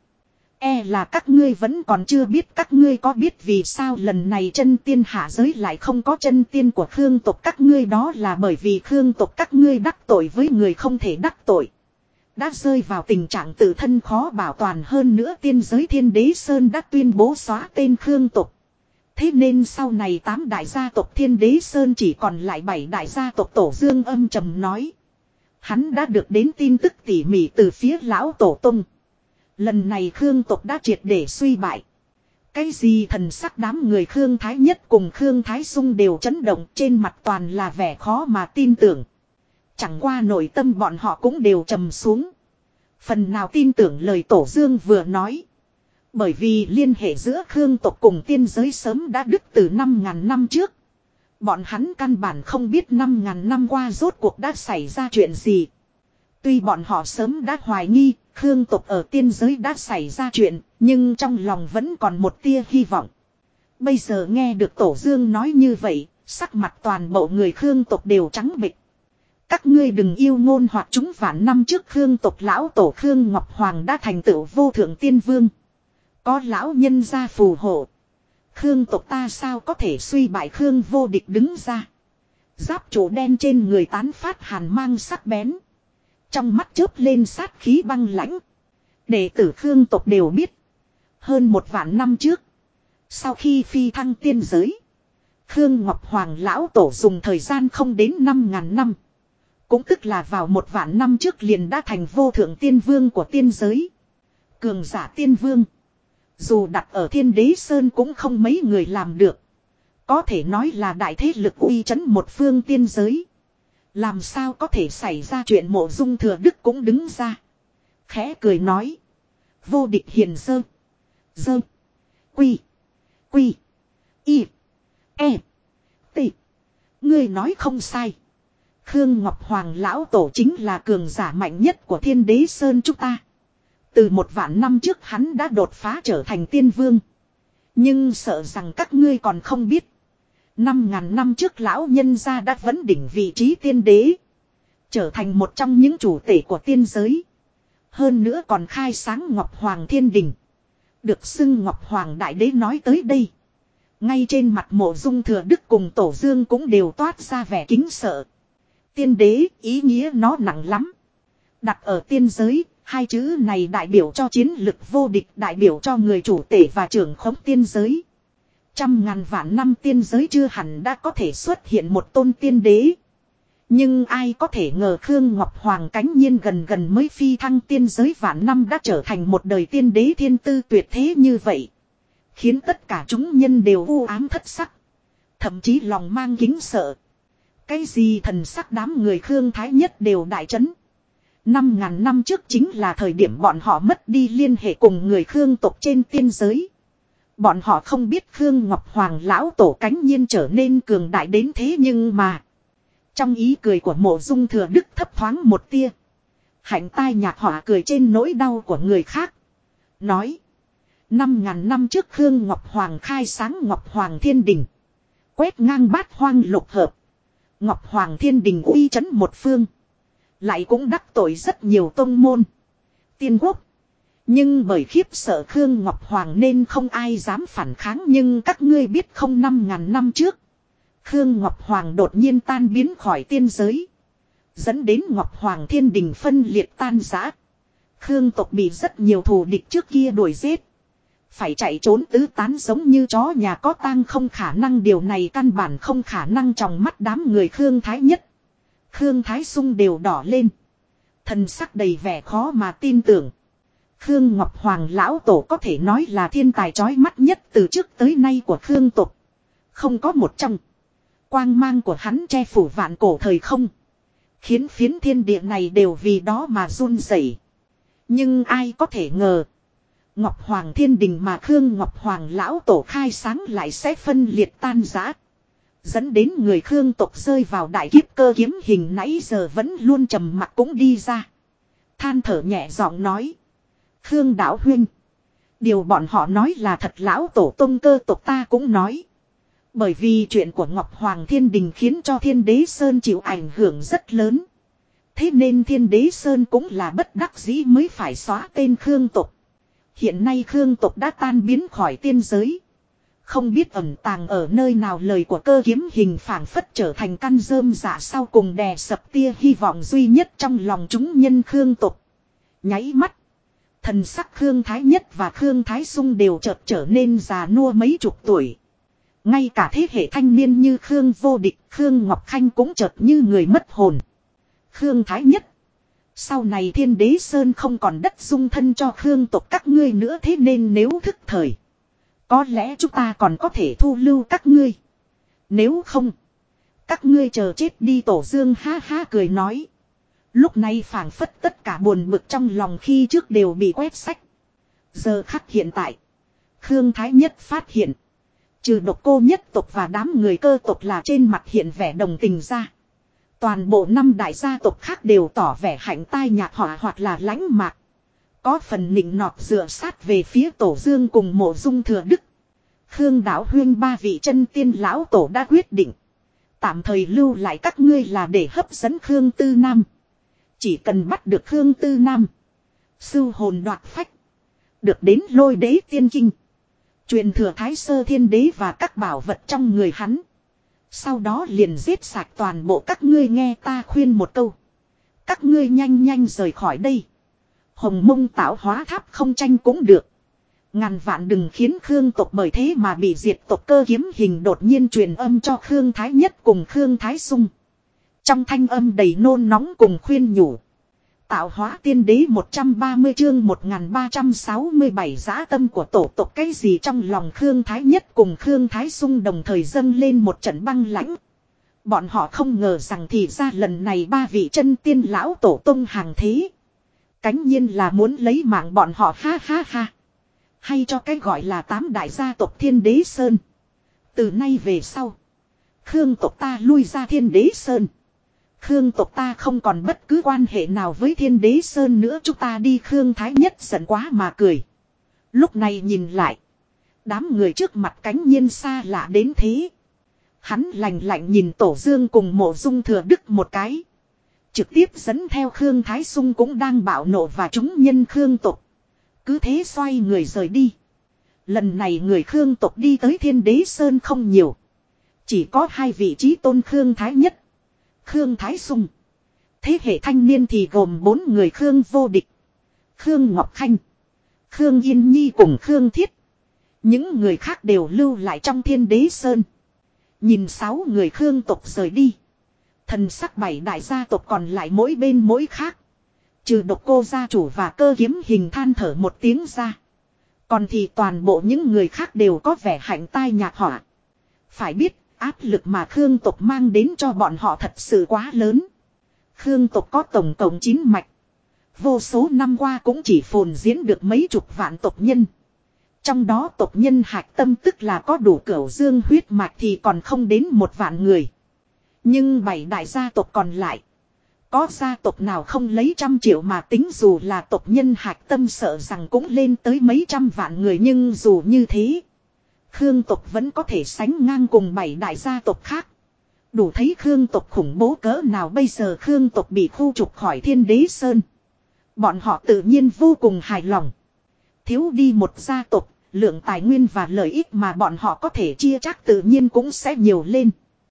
E là các ngươi vẫn còn chưa biết. Các ngươi có biết vì sao lần này chân tiên hạ giới lại không có chân tiên của Khương tộc các ngươi? Đó là bởi vì Khương tộc các ngươi đắc tội với người không thể đắc tội. Đã rơi vào tình trạng tự thân khó bảo toàn. Hơn nữa tiên giới Thiên Đế Sơn đã tuyên bố xóa tên Khương tộc. Thế nên sau này 8 đại gia tộc Thiên Đế Sơn chỉ còn lại 7 đại gia tộc. Tổ Dương âm trầm nói. Hắn đã được đến tin tức tỉ mỉ từ phía lão tổ tông. Lần này Khương tộc đã triệt để suy bại. Cái gì thần sắc đám người Khương Thái Nhất cùng Khương Thái Sung đều chấn động, trên mặt toàn là vẻ khó mà tin tưởng. Chẳng qua nội tâm bọn họ cũng đều trầm xuống. Phần nào tin tưởng lời Tổ Dương vừa nói. Bởi vì liên hệ giữa Khương tộc cùng tiên giới sớm đã đứt từ 5.000 năm trước. Bọn hắn căn bản không biết 5.000 năm qua rốt cuộc đã xảy ra chuyện gì. Tuy bọn họ sớm đã hoài nghi Khương tộc ở tiên giới đã xảy ra chuyện, nhưng trong lòng vẫn còn một tia hy vọng. Bây giờ nghe được Tổ Dương nói như vậy, sắc mặt toàn bộ người Khương tộc đều trắng bệch. Các ngươi đừng yêu ngôn hoặc chúng, vạn năm trước Khương tộc lão tổ Khương Ngọc Hoàng đã thành tựu vô thượng tiên vương. Có lão nhân gia phù hộ. Khương tộc ta sao có thể suy bại? Khương Vô Địch đứng ra. Giáp trụ đen trên người tán phát hàn mang sắc bén. Trong mắt chớp lên sát khí băng lãnh. Đệ tử Khương tộc đều biết. Hơn 1.000 năm trước. Sau khi phi thăng tiên giới. Khương Ngọc Hoàng lão tổ dùng thời gian không đến 5.000 năm. Cũng tức là vào 1.000 năm trước liền đã thành vô thượng tiên vương của tiên giới. Cường giả tiên vương. Dù đặt ở Thiên Đế Sơn cũng không mấy người làm được. Có thể nói là đại thế lực uy chấn một phương tiên giới. Làm sao có thể xảy ra chuyện? Mộ Dung Thừa Đức cũng đứng ra. Khẽ cười nói. Vô địch hiền sơ. Dơ. Quy. Quy. Y. E. T. Ngươi nói không sai. Khương Ngọc Hoàng lão tổ chính là cường giả mạnh nhất của Thiên Đế Sơn chúng ta. Từ 1.000 năm trước hắn đã đột phá trở thành tiên vương. Nhưng sợ rằng các ngươi còn không biết. 5.000 năm trước lão nhân gia đã vấn đỉnh vị trí tiên đế. Trở thành một trong những chủ tể của tiên giới. Hơn nữa còn khai sáng Ngọc Hoàng Thiên Đình. Được xưng Ngọc Hoàng Đại Đế. Nói tới đây. Ngay trên mặt Mộ Dung Thừa Đức cùng Tổ Dương cũng đều toát ra vẻ kính sợ. Tiên đế, ý nghĩa nó nặng lắm. Đặt ở tiên giới, hai chữ này đại biểu cho chiến lực vô địch, đại biểu cho người chủ tể và trưởng khống tiên giới. 100.000 vạn năm tiên giới chưa hẳn đã có thể xuất hiện một tôn tiên đế. Nhưng ai có thể ngờ Khương Ngọc Hoàng cánh nhiên gần mới phi thăng tiên giới vạn năm đã trở thành một đời tiên đế thiên tư tuyệt thế như vậy. Khiến tất cả chúng nhân đều u ám thất sắc. Thậm chí lòng mang kính sợ. Cái gì thần sắc đám người Khương Thái Nhất đều đại chấn. 5.000 năm trước chính là thời điểm bọn họ mất đi liên hệ cùng người Khương tộc trên tiên giới. Bọn họ không biết Khương Ngọc Hoàng lão tổ cánh nhiên trở nên cường đại đến thế, nhưng mà trong ý cười của Mộ Dung Thừa Đức thấp thoáng một tia hạnh tai nhạc họa cười trên nỗi đau của người khác. Nói 5.000 năm trước Khương Ngọc Hoàng khai sáng Ngọc Hoàng Thiên Đình. Quét ngang bát hoang lục hợp. Ngọc Hoàng Thiên Đình uy chấn một phương. Lại cũng đắc tội rất nhiều tông môn. Tiên quốc. Nhưng bởi khiếp sợ Khương Ngọc Hoàng nên không ai dám phản kháng. Nhưng các ngươi biết không, 5.000 năm trước Khương Ngọc Hoàng đột nhiên tan biến khỏi tiên giới. Dẫn đến Ngọc Hoàng Thiên Đình phân liệt tan rã. Khương tộc bị rất nhiều thù địch trước kia đuổi giết. Phải chạy trốn tứ tán giống như chó nhà có tang, không khả năng, điều này căn bản không khả năng. Trong mắt đám người Khương Thái Nhất, Khương Thái Sung đều đỏ lên. Thần sắc đầy vẻ khó mà tin tưởng. Khương Ngọc Hoàng lão tổ có thể nói là thiên tài chói mắt nhất từ trước tới nay của Khương tộc. Không có một trong. Quang mang của hắn che phủ vạn cổ thời không. Khiến phiến thiên địa này đều vì đó mà run rẩy. Nhưng ai có thể ngờ. Ngọc Hoàng Thiên Đình mà Khương Ngọc Hoàng lão tổ khai sáng lại sẽ phân liệt tan rã. Dẫn đến người Khương tộc rơi vào đại kiếp. Cơ Kiếm Hình nãy giờ vẫn luôn trầm mặc cũng đi ra. Than thở nhẹ giọng nói. Khương đạo huynh. Điều bọn họ nói là thật, lão tổ tông Cơ tộc ta cũng nói. Bởi vì chuyện của Ngọc Hoàng Thiên Đình khiến cho Thiên Đế Sơn chịu ảnh hưởng rất lớn. Thế nên Thiên Đế Sơn cũng là bất đắc dĩ mới phải xóa tên Khương tộc. Hiện nay Khương tộc đã tan biến khỏi tiên giới. Không biết ẩn tàng ở nơi nào. Lời của Cơ Kiếm Hình phảng phất trở thành căn rơm rạ sau cùng đè sập tia hy vọng duy nhất trong lòng chúng nhân Khương tộc. Nháy mắt. Thần sắc Khương Thái Nhất và Khương Thái Sung đều chợt trở nên già nua mấy chục tuổi. Ngay cả thế hệ thanh niên như Khương Vô Địch, Khương Ngọc Khanh cũng chợt như người mất hồn. Khương Thái Nhất, Sau này Thiên Đế Sơn không còn đất dung thân cho Khương tộc các ngươi nữa, thế nên nếu thức thời, có lẽ chúng ta còn có thể thu lưu các ngươi. Nếu không, các ngươi chờ chết đi. Tổ Dương ha ha cười nói. Lúc này phảng phất tất cả buồn bực trong lòng khi trước đều bị quét sạch. Giờ khắc hiện tại, Khương Thái Nhất phát hiện, trừ Độc Cô nhất tộc và đám người Cơ tộc là trên mặt hiện vẻ đồng tình ra, toàn bộ 5 đại gia tộc khác đều tỏ vẻ hạnh tai nhạc họa hoặc là lãnh mạc. Có phần nịnh nọt dựa sát về phía Tổ Dương cùng Mộ Dung Thừa Đức. Khương Đạo Huyên 3 vị chân tiên lão tổ đã quyết định, tạm thời lưu lại các ngươi là để hấp dẫn Khương Tư Nam. Chỉ cần bắt được Khương Tư Nam, sưu hồn đoạt phách, được đến Lôi Đế Tiên Kinh, truyền thừa Thái Sơ Thiên Đế và các bảo vật trong người hắn, sau đó liền giết sạch toàn bộ các ngươi. Nghe ta khuyên một câu, các ngươi nhanh nhanh rời khỏi đây. Hồng Mông Tạo Hóa Tháp không tranh cũng được, ngàn vạn đừng khiến Khương tộc bởi thế mà bị diệt tộc. Cơ Kiếm Hình đột nhiên truyền âm cho Khương Thái Nhất cùng Khương Thái Sung, trong thanh âm đầy nôn nóng cùng khuyên nhủ. Tạo Hóa Tiên Đế 130 chương 1367 dã tâm của tổ tộc cái gì? Trong lòng Khương Thái Nhất cùng Khương Thái Sung đồng thời dâng lên một trận băng lãnh. Bọn họ không ngờ rằng thì ra lần này 3 vị chân tiên lão tổ tông hàng thế, cánh nhiên là muốn lấy mạng bọn họ. Ha ha ha. Hay cho cái gọi là 8 đại gia tộc Thiên Đế Sơn. Từ nay về sau, Khương tộc ta lui ra Thiên Đế Sơn. Khương tộc ta không còn bất cứ quan hệ nào với Thiên Đế Sơn nữa, chúng ta đi. Khương Thái Nhất giận quá mà cười. Lúc này nhìn lại, đám người trước mặt cánh nhiên xa lạ đến thế. Hắn lạnh lạnh nhìn Tổ Dương cùng Mộ Dung Thừa Đức một cái, trực tiếp dẫn theo Khương Thái Sung cũng đang bạo nộ và chúng nhân Khương tộc, cứ thế xoay người rời đi. Lần này người Khương tộc đi tới Thiên Đế Sơn không nhiều, chỉ có 2 vị trí tôn Khương Thái Nhất, Khương Thái Sung. Thế hệ thanh niên thì gồm 4 người: Khương Vô Địch, Khương Ngọc Khanh, Khương Yên Nhi cùng Khương Thiết. Những người khác đều lưu lại trong Thiên Đế Sơn. Nhìn 6 người Khương tộc rời đi, thần sắc 7 đại gia tộc còn lại mỗi bên mỗi khác, trừ Độc Cô gia chủ và Cơ Kiếm Hình than thở một tiếng ra, còn thì toàn bộ những người khác đều có vẻ hạnh tai nhạc họa. Phải biết, áp lực mà Khương tộc mang đến cho bọn họ thật sự quá lớn. Khương tộc có tổng cộng 9 mạch, vô số năm qua cũng chỉ phồn diễn được mấy chục vạn tộc nhân. Trong đó tộc nhân hạch tâm tức là có đủ Cửu Dương huyết mạch thì còn không đến 1 vạn người. Nhưng 7 đại gia tộc còn lại, có gia tộc nào không lấy 100 triệu mà tính? Dù là tộc nhân hạch tâm sợ rằng cũng lên tới mấy trăm vạn người. Nhưng dù như thế, Khương tộc vẫn có thể sánh ngang cùng 7 đại gia tộc khác. Đủ thấy Khương tộc khủng bố cỡ nào. Bây giờ Khương tộc bị khu trục khỏi Thiên Đế Sơn, bọn họ tự nhiên vô cùng hài lòng. Thiếu đi một gia tộc, lượng tài nguyên và lợi ích mà bọn họ có thể chia chắc tự nhiên cũng sẽ nhiều lên.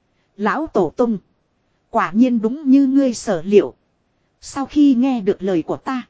Lão Tổ Tông, quả nhiên đúng như ngươi sở liệu. Sau khi nghe được lời của ta,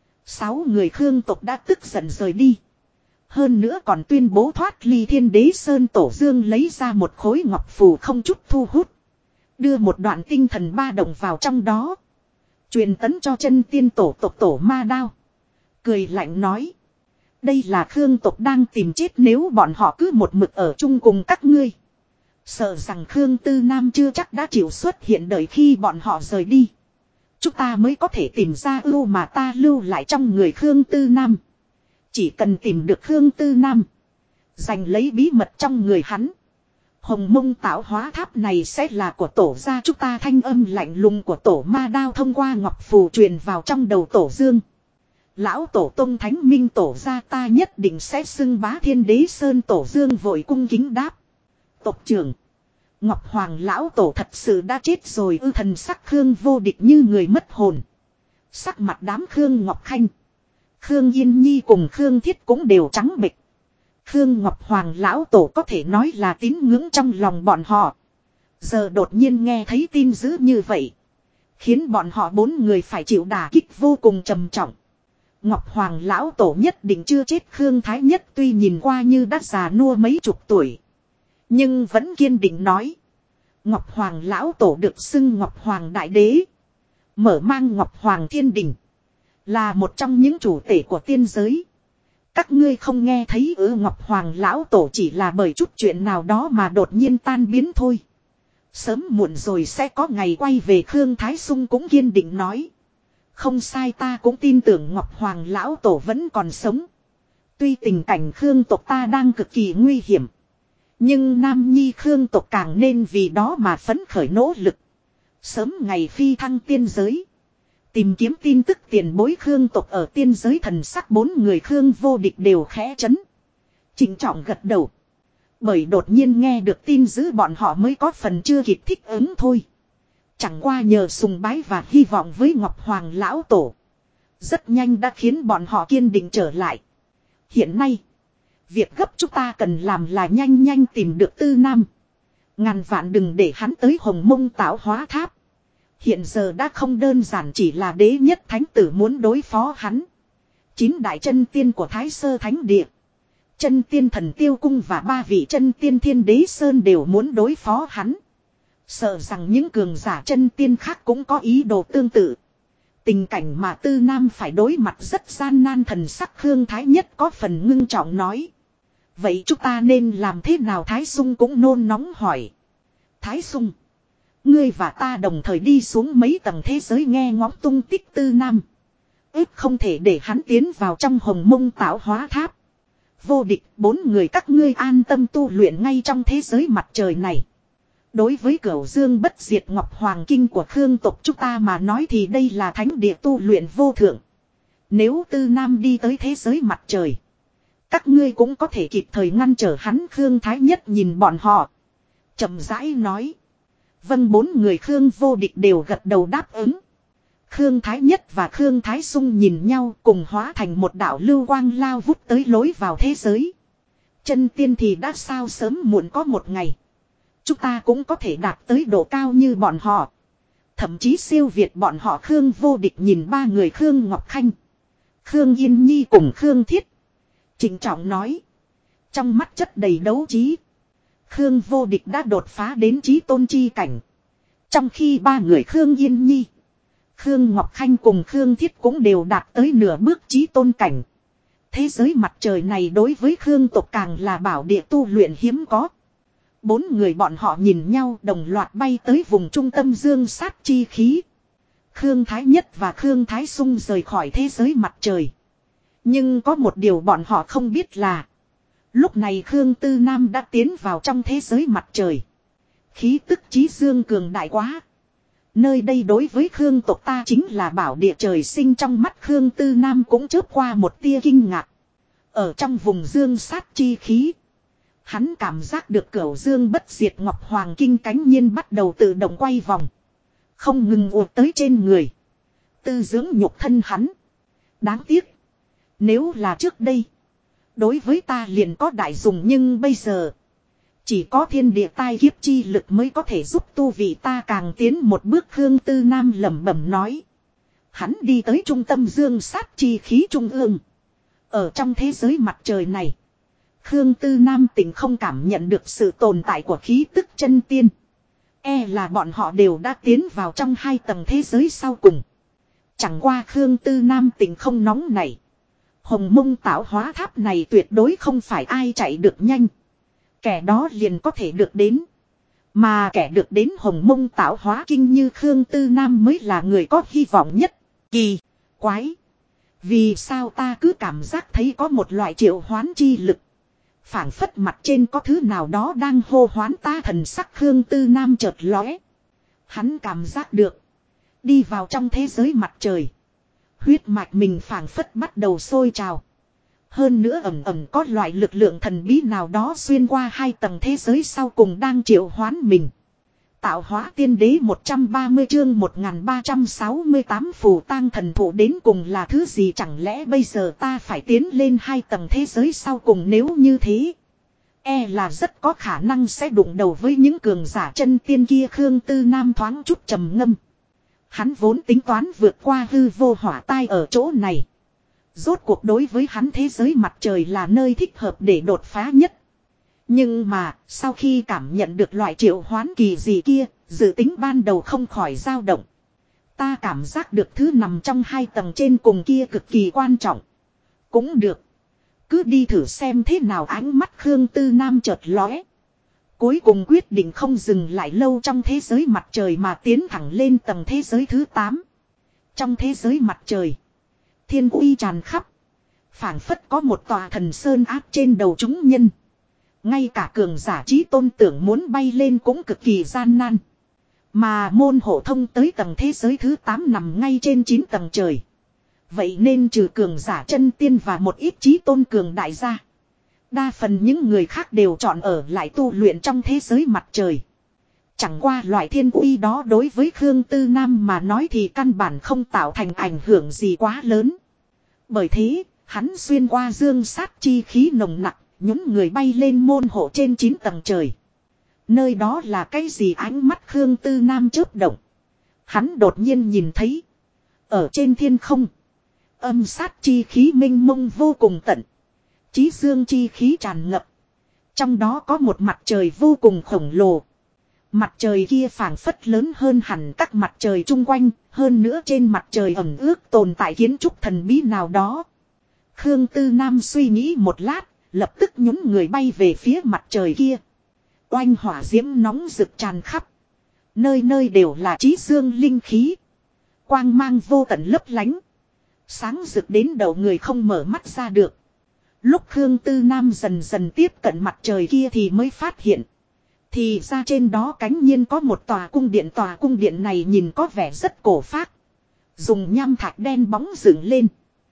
6 người Khương tộc đã tức giận rời đi. Hơn nữa còn tuyên bố thoát ly Thiên Đế Sơn. Tổ Dương lấy ra một khối ngọc phù không chút thu hút, đưa một đoạn tinh thần ba động vào trong đó, truyền tấn cho chân tiên tổ tộc Tổ Ma Đao. Cười lạnh nói, đây là Khương tộc đang tìm chết. Nếu bọn họ cứ một mực ở chung cùng các ngươi, sợ rằng Khương Tư Nam chưa chắc đã chịu xuất hiện. Đợi khi bọn họ rời đi, chúng ta mới có thể tìm ra ưu mà ta lưu lại trong người Khương Tư Nam. Chỉ cần tìm được Khương Tư Nam, giành lấy bí mật trong người hắn, Hồng Mông Tạo Hóa Tháp này sẽ là của tổ gia chúng ta. Thanh âm lạnh lùng của Tổ Ma Đao thông qua ngọc phù truyền vào trong đầu Tổ Dương. Lão Tổ Tông Thánh Minh tổ gia ta nhất định sẽ xưng bá Thiên Đế Sơn. Tổ Dương vội cung kính đáp, tộc trưởng, Ngọc Hoàng lão tổ thật sự đã chết rồi ư? Thần sắc Khương Vô Địch như người mất hồn. Sắc mặt đám Khương Ngọc Khanh, Khương Yên Nhi cùng Khương Thiết cũng đều trắng bệch. Khương Ngọc Hoàng lão tổ có thể nói là tín ngưỡng trong lòng bọn họ. Giờ đột nhiên nghe thấy tin dữ như vậy, khiến bọn họ 4 người phải chịu đả kích vô cùng trầm trọng. Ngọc Hoàng lão tổ nhất định chưa chết. Khương Thái Nhất tuy nhìn qua như đã già nua mấy chục tuổi, nhưng vẫn kiên định nói, Ngọc Hoàng lão tổ được xưng Ngọc Hoàng Đại Đế, Mở mang Ngọc Hoàng Thiên Đình. Là một trong những chủ tể của tiên giới. Các ngươi không nghe thấy Ngọc Hoàng lão tổ chỉ là bởi chút chuyện nào đó mà đột nhiên tan biến thôi. Sớm muộn rồi sẽ có ngày quay về. Khương Thái Sung cũng kiên định nói. Không sai, ta cũng tin tưởng Ngọc Hoàng lão tổ vẫn còn sống. Tuy tình cảnh Khương tộc ta đang cực kỳ nguy hiểm. Nhưng Nam Nhi Khương tộc càng nên vì đó mà phấn khởi nỗ lực. Sớm ngày phi thăng tiên giới. Tìm kiếm tin tức tiền bối Khương tộc ở tiên giới. Thần sắc 4 người Khương vô địch đều khẽ chấn. Trịnh trọng gật đầu. Bởi đột nhiên nghe được tin dữ bọn họ mới có phần chưa kịp thích ứng thôi. Chẳng qua nhờ sùng bái và hy vọng với Ngọc Hoàng lão tổ. Rất nhanh đã khiến bọn họ kiên định trở lại. Hiện nay, việc gấp chúng ta cần làm là nhanh nhanh tìm được Tư Nam. Ngàn vạn đừng để hắn tới Hồng Mông Tạo Hóa Tháp. Hiện giờ đã không đơn giản chỉ là đế nhất thánh tử muốn đối phó hắn. 9 đại chân tiên của Thái Sơ Thánh Địa, chân tiên Thần Tiêu Cung và 3 vị chân tiên Thiên Đế Sơn đều muốn đối phó hắn. Sợ rằng những cường giả chân tiên khác cũng có ý đồ tương tự. Tình cảnh mà Tư Nam phải đối mặt rất gian nan. Thần sắc Khương Thái Nhất có phần ngưng trọng nói. Vậy chúng ta nên làm thế nào? Thái Sung cũng nôn nóng hỏi. Thái Sung, ngươi và ta đồng thời đi xuống mấy tầng thế giới nghe ngóng tung tích Tư Nam. Ít không thể để hắn tiến vào trong Hồng Mông Tạo Hóa Tháp. Vô địch, 4 người các ngươi an tâm tu luyện ngay trong thế giới mặt trời này. Đối với Cửu Dương Bất Diệt Ngọc Hoàng Kinh của Khương tộc chúng ta mà nói thì đây là thánh địa tu luyện vô thượng. Nếu Tư Nam đi tới thế giới mặt trời, các ngươi cũng có thể kịp thời ngăn trở hắn. Khương Thái Nhất nhìn bọn họ, chậm rãi nói. Vâng, 4 người Khương vô địch đều gật đầu đáp ứng. Khương Thái Nhất và Khương Thái Sung nhìn nhau cùng hóa thành một đạo lưu quang lao vút tới lối vào thế giới. Chân tiên thì đã sao sớm muộn có một ngày chúng ta cũng có thể đạt tới độ cao như bọn họ. Thậm chí siêu việt bọn họ. Khương vô địch nhìn 3 người Khương Ngọc Khanh, Khương Yên Nhi cùng Khương Thiết, trịnh trọng nói. Trong mắt chất đầy đấu trí. Khương vô địch đã đột phá đến chí tôn chi cảnh. Trong khi 3 người Khương Yên Nhi, Khương Ngọc Khanh cùng Khương Thiết cũng đều đạt tới nửa bước chí tôn cảnh. Thế giới mặt trời này đối với Khương tộc càng là bảo địa tu luyện hiếm có. 4 người bọn họ nhìn nhau đồng loạt bay tới vùng trung tâm dương sát chi khí. Khương Thái Nhất và Khương Thái Sung rời khỏi thế giới mặt trời. Nhưng có một điều bọn họ không biết là lúc này Khương Tư Nam đã tiến vào trong thế giới mặt trời. Khí tức chí dương cường đại quá. Nơi đây đối với Khương tộc ta chính là bảo địa trời sinh. Trong mắt Khương Tư Nam cũng chớp qua một tia kinh ngạc. Ở trong vùng dương sát chi khí, hắn cảm giác được Cửu Dương Bất Diệt Ngọc Hoàng Kinh cánh nhiên bắt đầu tự động quay vòng, không ngừng ùa tới trên người, tư dưỡng nhục thân hắn. Đáng tiếc, nếu là trước đây, đối với ta liền có đại dùng, nhưng bây giờ chỉ có thiên địa tai kiếp chi lực mới có thể giúp tu vị ta càng tiến một bước. Khương Tư Nam lẩm bẩm nói. Hắn đi tới trung tâm dương sát chi khí trung ương. Ở trong thế giới mặt trời này, Khương Tư Nam tỉnh không cảm nhận được sự tồn tại của khí tức chân tiên. E là bọn họ đều đã tiến vào trong 2 tầng thế giới sau cùng. Chẳng qua Khương Tư Nam tỉnh không nóng này. Hồng Mông Tạo Hóa Tháp này tuyệt đối không phải ai chạy được nhanh, kẻ đó liền có thể được đến. Mà kẻ được đến Hồng Mông Tạo Hóa Kinh như Khương Tư Nam mới là người có hy vọng nhất. Kỳ quái, vì sao ta cứ cảm giác thấy có một loại triệu hoán chi lực, phảng phất mặt trên có thứ nào đó đang hô hoán ta. Thần sắc Khương Tư Nam chợt lóe. Hắn cảm giác được, đi vào trong thế giới mặt trời, huyết mạch mình phảng phất bắt đầu sôi trào. Hơn nữa ẩn ẩn có loại lực lượng thần bí nào đó xuyên qua 2 tầng thế giới sau cùng đang triệu hoán mình. Tạo Hóa Tiên Đế 130 chương 1368 phù tang thần thụ đến cùng là thứ gì? Chẳng lẽ bây giờ ta phải tiến lên 2 tầng thế giới sau cùng? Nếu như thế, e là rất có khả năng sẽ đụng đầu với những cường giả chân tiên kia. Khương Tư Nam thoáng chút trầm ngâm. Hắn vốn tính toán vượt qua hư vô hỏa tai ở chỗ này. Rốt cuộc đối với hắn thế giới mặt trời là nơi thích hợp để đột phá nhất. Nhưng mà, sau khi cảm nhận được loại triệu hoán kỳ dị kia, dự tính ban đầu không khỏi dao động. Ta cảm giác được thứ nằm trong 2 tầng trên cùng kia cực kỳ quan trọng. Cũng được. Cứ đi thử xem thế nào, ánh mắt Khương Tư Nam chợt lóe. Cuối cùng quyết định không dừng lại lâu trong thế giới mặt trời mà tiến thẳng lên tầng thế giới thứ 8. Trong thế giới mặt trời, thiên uy tràn khắp. Phảng phất có một tòa thần sơn áp trên đầu chúng nhân. Ngay cả cường giả chí tôn tưởng muốn bay lên cũng cực kỳ gian nan. Mà môn hộ thông tới tầng thế giới thứ 8 nằm ngay trên 9 tầng trời. Vậy nên trừ cường giả chân tiên và một ít chí tôn cường đại gia, đa phần những người khác đều chọn ở lại tu luyện trong thế giới mặt trời. Chẳng qua loại thiên uy đó đối với Khương Tư Nam mà nói thì căn bản không tạo thành ảnh hưởng gì quá lớn. Bởi thế, hắn xuyên qua dương sát chi khí nồng nặc, những người bay lên môn hộ trên 9 tầng trời. Nơi đó là cái gì? Ánh mắt Khương Tư Nam chớp động. Hắn đột nhiên nhìn thấy, ở trên thiên không, âm sát chi khí minh mông vô cùng tận. Chí dương chi khí tràn ngập. Trong đó có một mặt trời vô cùng khổng lồ. Mặt trời kia phảng phất lớn hơn hẳn các mặt trời chung quanh, hơn nữa trên mặt trời ẩn ước tồn tại kiến trúc thần bí nào đó. Khương Tư Nam suy nghĩ một lát, lập tức nhún người bay về phía mặt trời kia. Oanh hỏa diễm nóng rực tràn khắp. Nơi nơi đều là chí dương linh khí. Quang mang vô tận lấp lánh. Sáng rực đến đầu người không mở mắt ra được. Lúc Khương Tư Nam dần dần tiếp cận mặt trời kia thì mới phát hiện. Thì ra trên đó cánh nhiên có một tòa cung điện. Tòa cung điện này nhìn có vẻ rất cổ phác. Dùng nham thạch đen bóng dựng lên.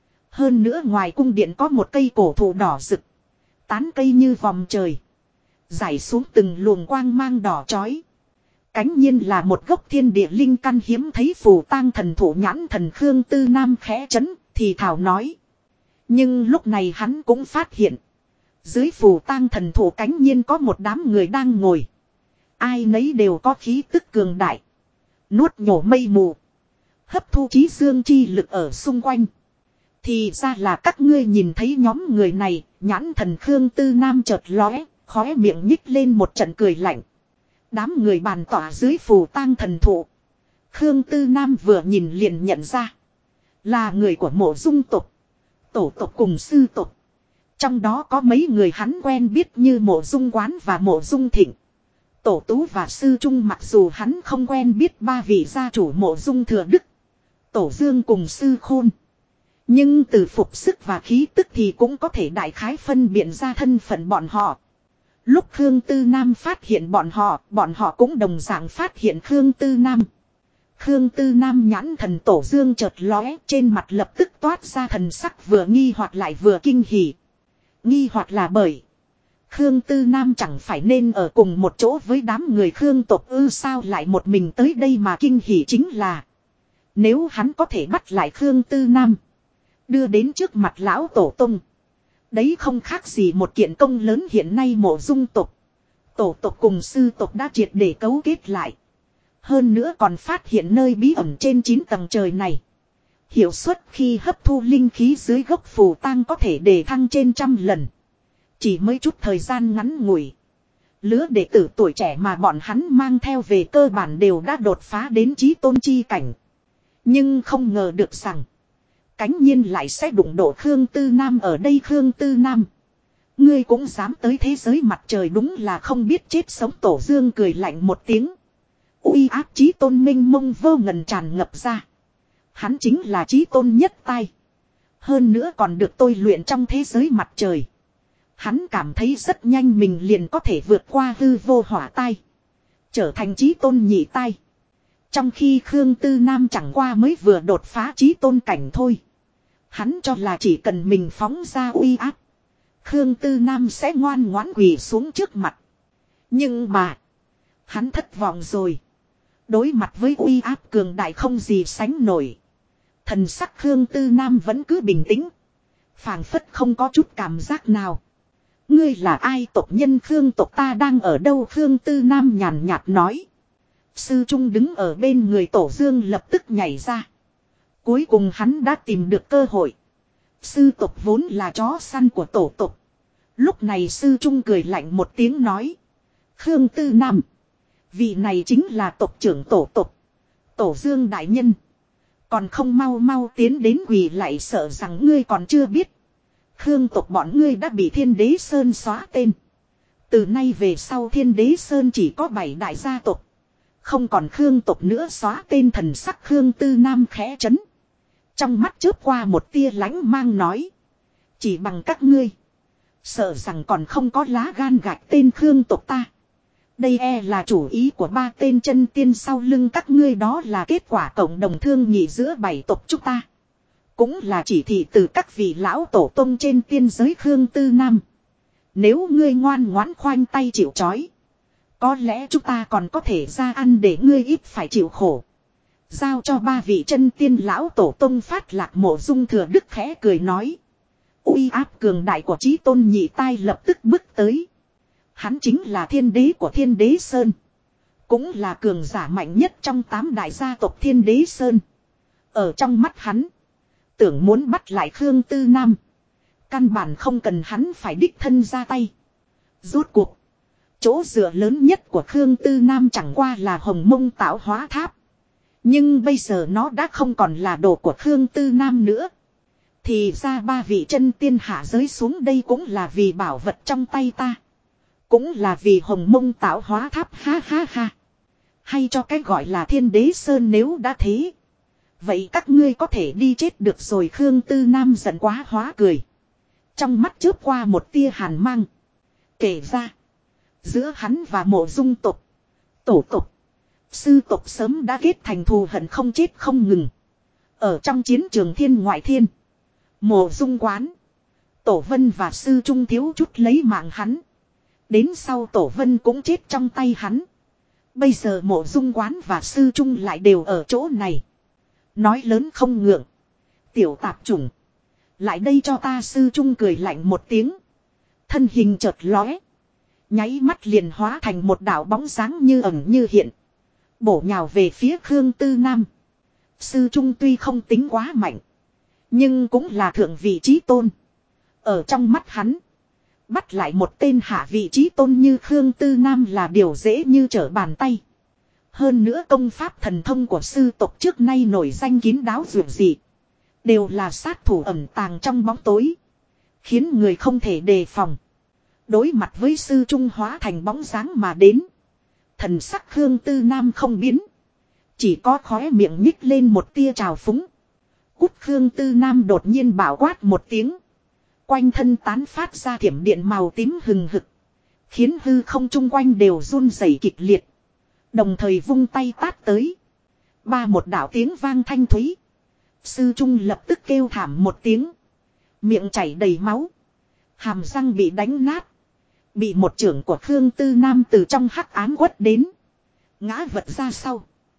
Hơn nữa ngoài cung điện có một cây cổ thụ đỏ rực. Tán cây như vòng trời. Rải xuống từng luồng quang mang đỏ chói. Cánh nhiên là một gốc thiên địa linh căn hiếm thấy phù tang thần thụ. Nhãn thần Khương Tư Nam khẽ chấn thì thảo nói. Nhưng lúc này hắn cũng phát hiện. Dưới phù tang thần thụ cánh nhiên có một đám người đang ngồi. Ai nấy đều có khí tức cường đại. Nuốt nhổ mây mù. Hấp thu chí dương chi lực ở xung quanh. Thì ra là các ngươi nhìn thấy nhóm người này. Nhãn thần Khương Tư Nam chợt lóe. Khóe miệng nhích lên một trận cười lạnh. Đám người bàn tỏa dưới phù tang thần thụ. Khương Tư Nam vừa nhìn liền nhận ra. Là người của Mộ Dung tộc. Tổ tộc cùng sư tộc. Trong đó có mấy người hắn quen biết như Mộ Dung Quán và Mộ Dung Thịnh. Tổ Tú và Sư Trung mặc dù hắn không quen biết ba vị gia chủ Mộ Dung Thừa Đức, Tổ Dương cùng Sư Khôn. Nhưng từ phục sức và khí tức thì cũng có thể đại khái phân biện ra thân phận bọn họ. Lúc Khương Tư Nam phát hiện bọn họ cũng đồng dạng phát hiện Khương Tư Nam. Khương Tư Nam nhãn thần Tổ Dương chợt lóe, trên mặt lập tức toát ra thần sắc vừa nghi hoặc lại vừa kinh hỉ. Nghi hoặc là bởi Khương Tư Nam chẳng phải nên ở cùng một chỗ với đám người Khương tộc ư, sao lại một mình tới đây, mà kinh hỉ chính là nếu hắn có thể bắt lại Khương Tư Nam, đưa đến trước mặt lão tổ tông, đấy không khác gì một kiện công lớn. Hiện nay Mộ Dung tộc, tổ tộc cùng sư tộc đã triệt để cấu kết lại. Hơn nữa còn phát hiện nơi bí ẩn trên 9 tầng trời này. Hiệu suất khi hấp thu linh khí dưới gốc phù tang có thể đề thăng trên 100 lần. Chỉ mới chút thời gian ngắn ngủi, lứa đệ tử tuổi trẻ mà bọn hắn mang theo về cơ bản đều đã đột phá đến chí tôn chi cảnh. Nhưng không ngờ được rằng cánh nhiên lại sẽ đụng độ Khương Tư Nam ở đây. Khương Tư Nam, ngươi cũng dám tới thế giới mặt trời, đúng là không biết chết sống. Tổ Dương cười lạnh một tiếng. Uy áp chí tôn minh mông vô ngần tràn ngập ra. Hắn chính là chí tôn nhất tai. Hơn nữa còn được tôi luyện trong thế giới mặt trời. Hắn cảm thấy rất nhanh mình liền có thể vượt qua hư vô hỏa tai, trở thành chí tôn nhị tai. Trong khi Khương Tư Nam chẳng qua mới vừa đột phá chí tôn cảnh thôi. Hắn cho là chỉ cần mình phóng ra uy áp, Khương Tư Nam sẽ ngoan ngoãn quỳ xuống trước mặt. Nhưng mà hắn thất vọng rồi. Đối mặt với uy áp cường đại không gì sánh nổi, thần sắc Khương Tư Nam vẫn cứ bình tĩnh, phảng phất không có chút cảm giác nào. Ngươi là ai? Tộc nhân Khương tộc ta đang ở đâu? Khương Tư Nam nhàn nhạt nói. Sư Trung đứng ở bên người Tổ Dương lập tức nhảy ra. Cuối cùng hắn đã tìm được cơ hội. Sư tộc vốn là chó săn của tổ tộc. Lúc này Sư Trung cười lạnh một tiếng nói. Khương Tư Nam, vị này chính là tộc trưởng tổ tộc, Tổ Dương đại nhân. Còn không mau mau tiến đến quỳ lại, sợ rằng ngươi còn chưa biết. Khương tộc bọn ngươi đã bị Thiên Đế Sơn xóa tên. Từ nay về sau Thiên Đế Sơn chỉ có 7 đại gia tộc. Không còn Khương tộc nữa, xóa tên. Thần sắc Khương Tư Nam khẽ chấn. Trong mắt chớp qua một tia lãnh mang nói. Chỉ bằng các ngươi, sợ rằng còn không có lá gan gạch tên Khương tộc ta. Đây là chủ ý của 3 tên chân tiên sau lưng các ngươi, đó là kết quả cộng đồng thương nghị giữa 7 tộc chúng ta. Cũng là chỉ thị từ các vị lão tổ tông trên tiên giới Khương Tư Nam. Nếu ngươi ngoan ngoãn khoanh tay chịu trói, có lẽ chúng ta còn có thể ra ăn để ngươi ít phải chịu khổ. Giao cho 3 vị chân tiên lão tổ tông phát Lạc Mộ Dung Thừa Đức khẽ cười nói. Uy áp cường đại của Chí Tôn Nhị Tai lập tức bước tới. Hắn chính là thiên đế của Thiên Đế Sơn. Cũng là cường giả mạnh nhất trong 8 đại gia tộc Thiên Đế Sơn. Ở trong mắt hắn, tưởng muốn bắt lại Khương Tư Nam, căn bản không cần hắn phải đích thân ra tay. Rốt cuộc, chỗ dựa lớn nhất của Khương Tư Nam chẳng qua là Hồng Mông Tạo Hóa Tháp. Nhưng bây giờ nó đã không còn là đồ của Khương Tư Nam nữa. Thì ra 3 vị chân tiên hạ giới xuống đây cũng là vì bảo vật trong tay ta. Cũng là vì Hồng Mông Tạo Hóa Tháp, ha ha ha. Hay cho cái gọi là Thiên Đế Sơn, nếu đã thế, vậy các ngươi có thể đi chết được rồi. Khương Tư Nam giận quá hóa cười. Trong mắt chớp qua một tia hàn mang. Kể ra, giữa hắn và Mộ Dung tộc, tổ tộc, sư tộc sớm đã kết thành thù hận không chết không ngừng. Ở trong chiến trường thiên ngoại thiên, Mộ Dung quán, Tổ Vân và Sư Trung thiếu chút lấy mạng hắn. Đến sau Tổ Vân cũng chết trong tay hắn. Bây giờ Mộ Dung quán và Sư Trung lại đều ở chỗ này. Nói lớn không ngượng. Tiểu tạp chủng, lại đây cho ta. Sư Trung cười lạnh một tiếng. Thân hình chợt lóe, nháy mắt liền hóa thành một đạo bóng sáng như ẩn như hiện, bổ nhào về phía Khương Tư Nam. Sư Trung tuy không tính quá mạnh, nhưng cũng là thượng vị trí tôn. Ở trong mắt hắn, bắt lại một tên hạ vị trí tôn như Khương Tư Nam là điều dễ như trở bàn tay. Hơn nữa công pháp thần thông của sư tộc trước nay nổi danh kín đáo dường dị, đều là sát thủ ẩn tàng trong bóng tối, khiến người không thể đề phòng. Đối mặt với Sư Trung hóa thành bóng dáng mà đến, thần sắc Khương Tư Nam không biến, chỉ có khóe miệng nhích lên một tia trào phúng. Cút! Khương Tư Nam đột nhiên bảo quát một tiếng. Quanh thân tán phát ra thiểm điện màu tím hừng hực, khiến hư không chung quanh đều run rẩy kịch liệt. Đồng thời vung tay tát tới. Một đạo tiếng vang thanh thúy. Sư Trung lập tức kêu thảm một tiếng, miệng chảy đầy máu, hàm răng bị đánh nát, bị một chưởng của Khương Tư Nam từ trong hắc ám quất đến, ngã vật ra sau.